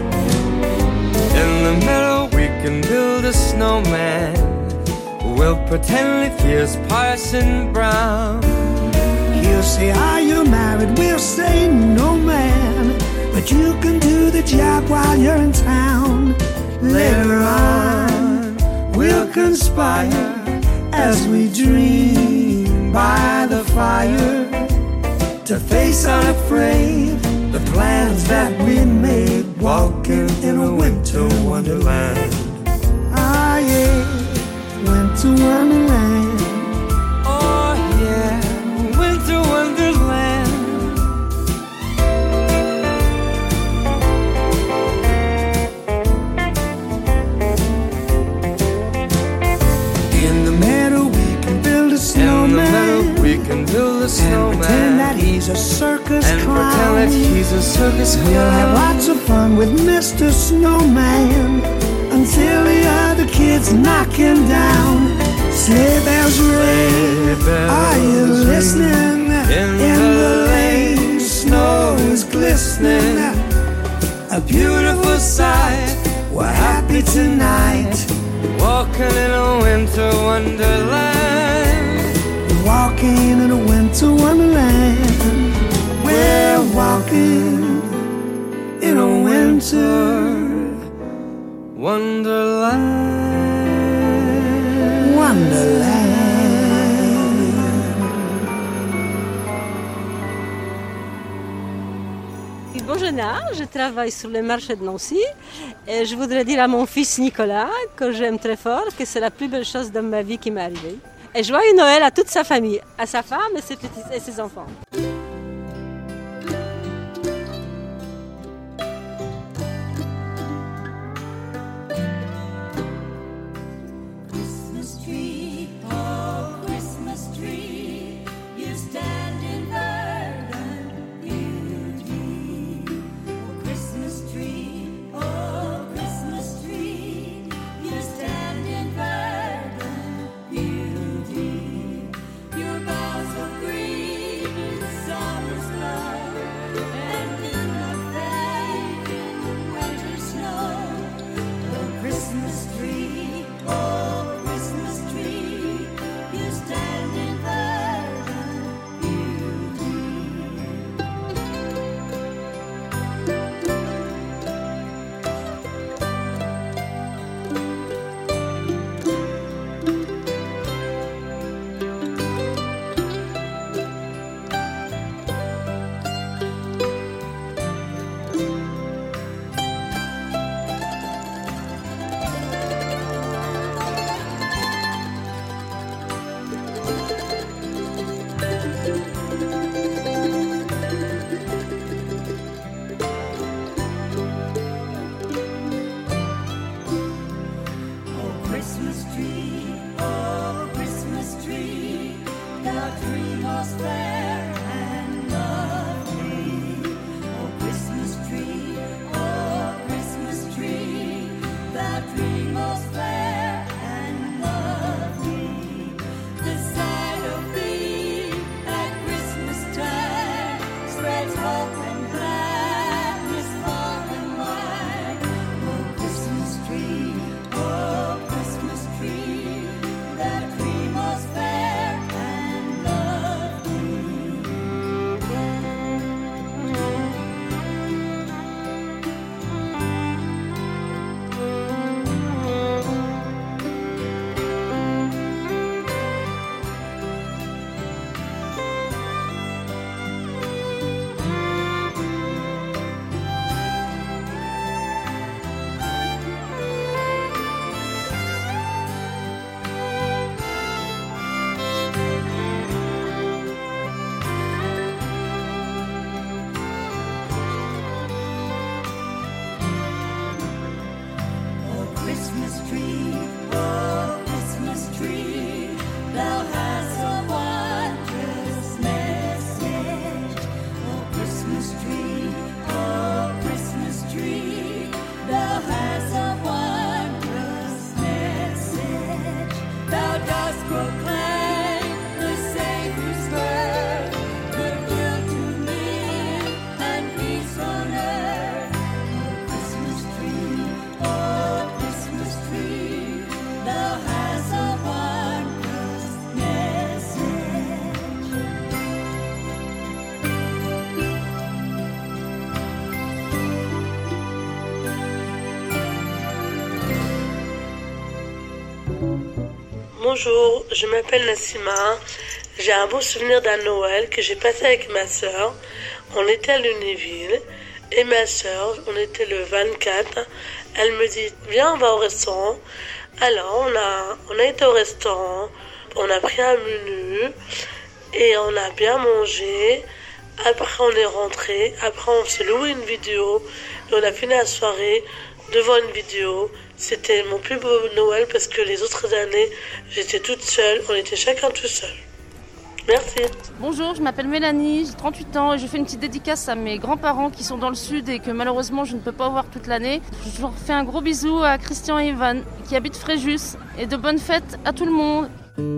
In the meadow we can build a snowman. We'll pretend that here's Parson Brown. He'll say, are you married? We'll say, no man, but you can do the job while you're in town. Later on, we'll conspire as we dream by the fire to face unafraid the plans that we made, walking in a winter wonderland. Ah yeah, winter wonderland. Oh yeah, winter wonderland. In the meadow we can build a snowman. In the meadow we can build a snowman. And pretend that he's a circus and clown. pretend that he's a circus clown. We'll have lots of fun with Mister Snowman until the other kids knock him down. Sleigh bells ring, are you listening? In, in the lane, snow is glistening. A beautiful sight, we're happy tonight. Walking in a winter wonderland. Walking in a winter wonderland. We're walking in a winter wonderland. Wonderland. Bon jeune âge, je travaille sur le marché de Nancy et je voudrais dire à mon fils Nicolas que j'aime très fort, que c'est la plus belle chose de ma vie qui m'est arrivée. Et joyeux Noël à toute sa famille, à sa femme et ses petits et ses enfants. Bonjour, je m'appelle Nassima. J'ai un beau souvenir d'un Noël que j'ai passé avec ma sœur. On était à Lunéville et ma sœur, on était le vingt-quatre. Elle me dit, viens, on va au restaurant. Alors, on a, on a été au restaurant, on a pris un menu et on a bien mangé. Après, on est rentré. Après, on s'est loué une vidéo et on a fini la soirée devant une vidéo. C'était mon plus beau Noël parce que les autres années, j'étais toute seule. On était chacun tout seul. Merci. Bonjour, je m'appelle Mélanie, j'ai trente-huit ans et je fais une petite dédicace à mes grands-parents qui sont dans le sud et que malheureusement je ne peux pas voir toute l'année. Je leur fais un gros bisou à Christian et Ivan qui habitent Fréjus et de bonnes fêtes à tout le monde.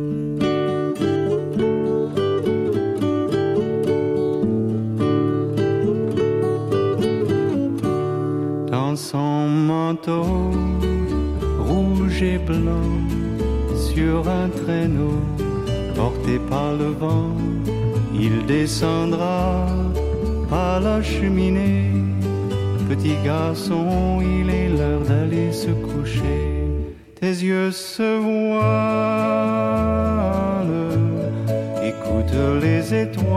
Dans son manteau rouge et blanc, sur un traîneau porté par le vent, il descendra à la cheminée. Petit garçon, il est l'heure d'aller se coucher. Tes yeux se voilent, écoute les étoiles.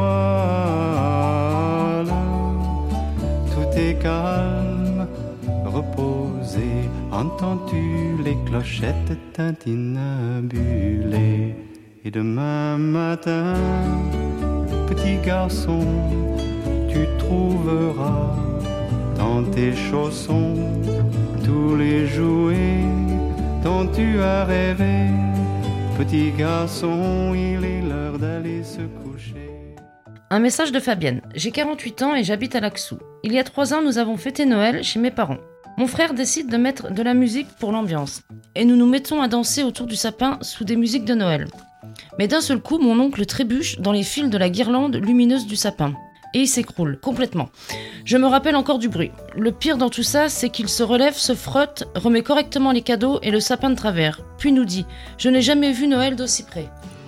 Tout est calme, reposé. Entends-tu les clochettes tintinabulées? Et demain matin, petit garçon, tu trouveras dans tes chaussons tous les jouets dont tu as rêvé. Petit garçon, il est l'heure d'aller se coucher. Un message de Fabienne. J'ai quarante-huit ans et j'habite à Laxou. Il y a trois ans, nous avons fêté Noël chez mes parents. Mon frère décide de mettre de la musique pour l'ambiance. Et nous nous mettons à danser autour du sapin sous des musiques de Noël. Mais d'un seul coup, mon oncle trébuche dans les fils de la guirlande lumineuse du sapin. Et il s'écroule, complètement. Je me rappelle encore du bruit. Le pire dans tout ça, c'est qu'il se relève, se frotte, remet correctement les cadeaux et le sapin de travers. Puis nous dit « Je n'ai jamais vu Noël d'aussi près ».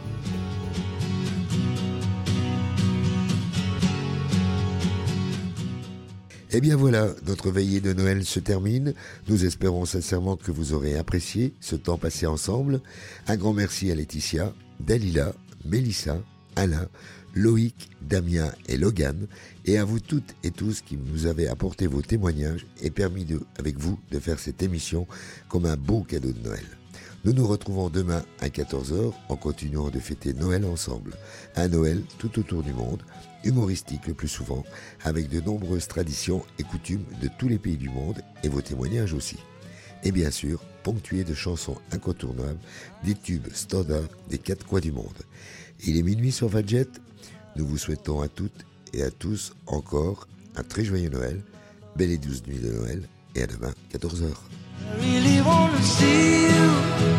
Eh bien voilà, notre veillée de Noël se termine. Nous espérons sincèrement que vous aurez apprécié ce temps passé ensemble. Un grand merci à Laetitia, Dalila, Mélissa, Alain, Loïc, Damien et Logan, et à vous toutes et tous qui nous avez apporté vos témoignages et permis de, avec vous de faire cette émission comme un beau cadeau de Noël. Nous nous retrouvons demain à quatorze heures en continuant de fêter Noël ensemble. Un Noël tout autour du monde, humoristique le plus souvent, avec de nombreuses traditions et coutumes de tous les pays du monde et vos témoignages aussi. Et bien sûr, ponctué de chansons incontournables, des tubes standards des quatre coins du monde. Il est minuit sur Fadjet. Nous vous souhaitons à toutes et à tous encore un très joyeux Noël, belle et douce nuit de Noël, et à demain, quatorze heures. I really wanna see you.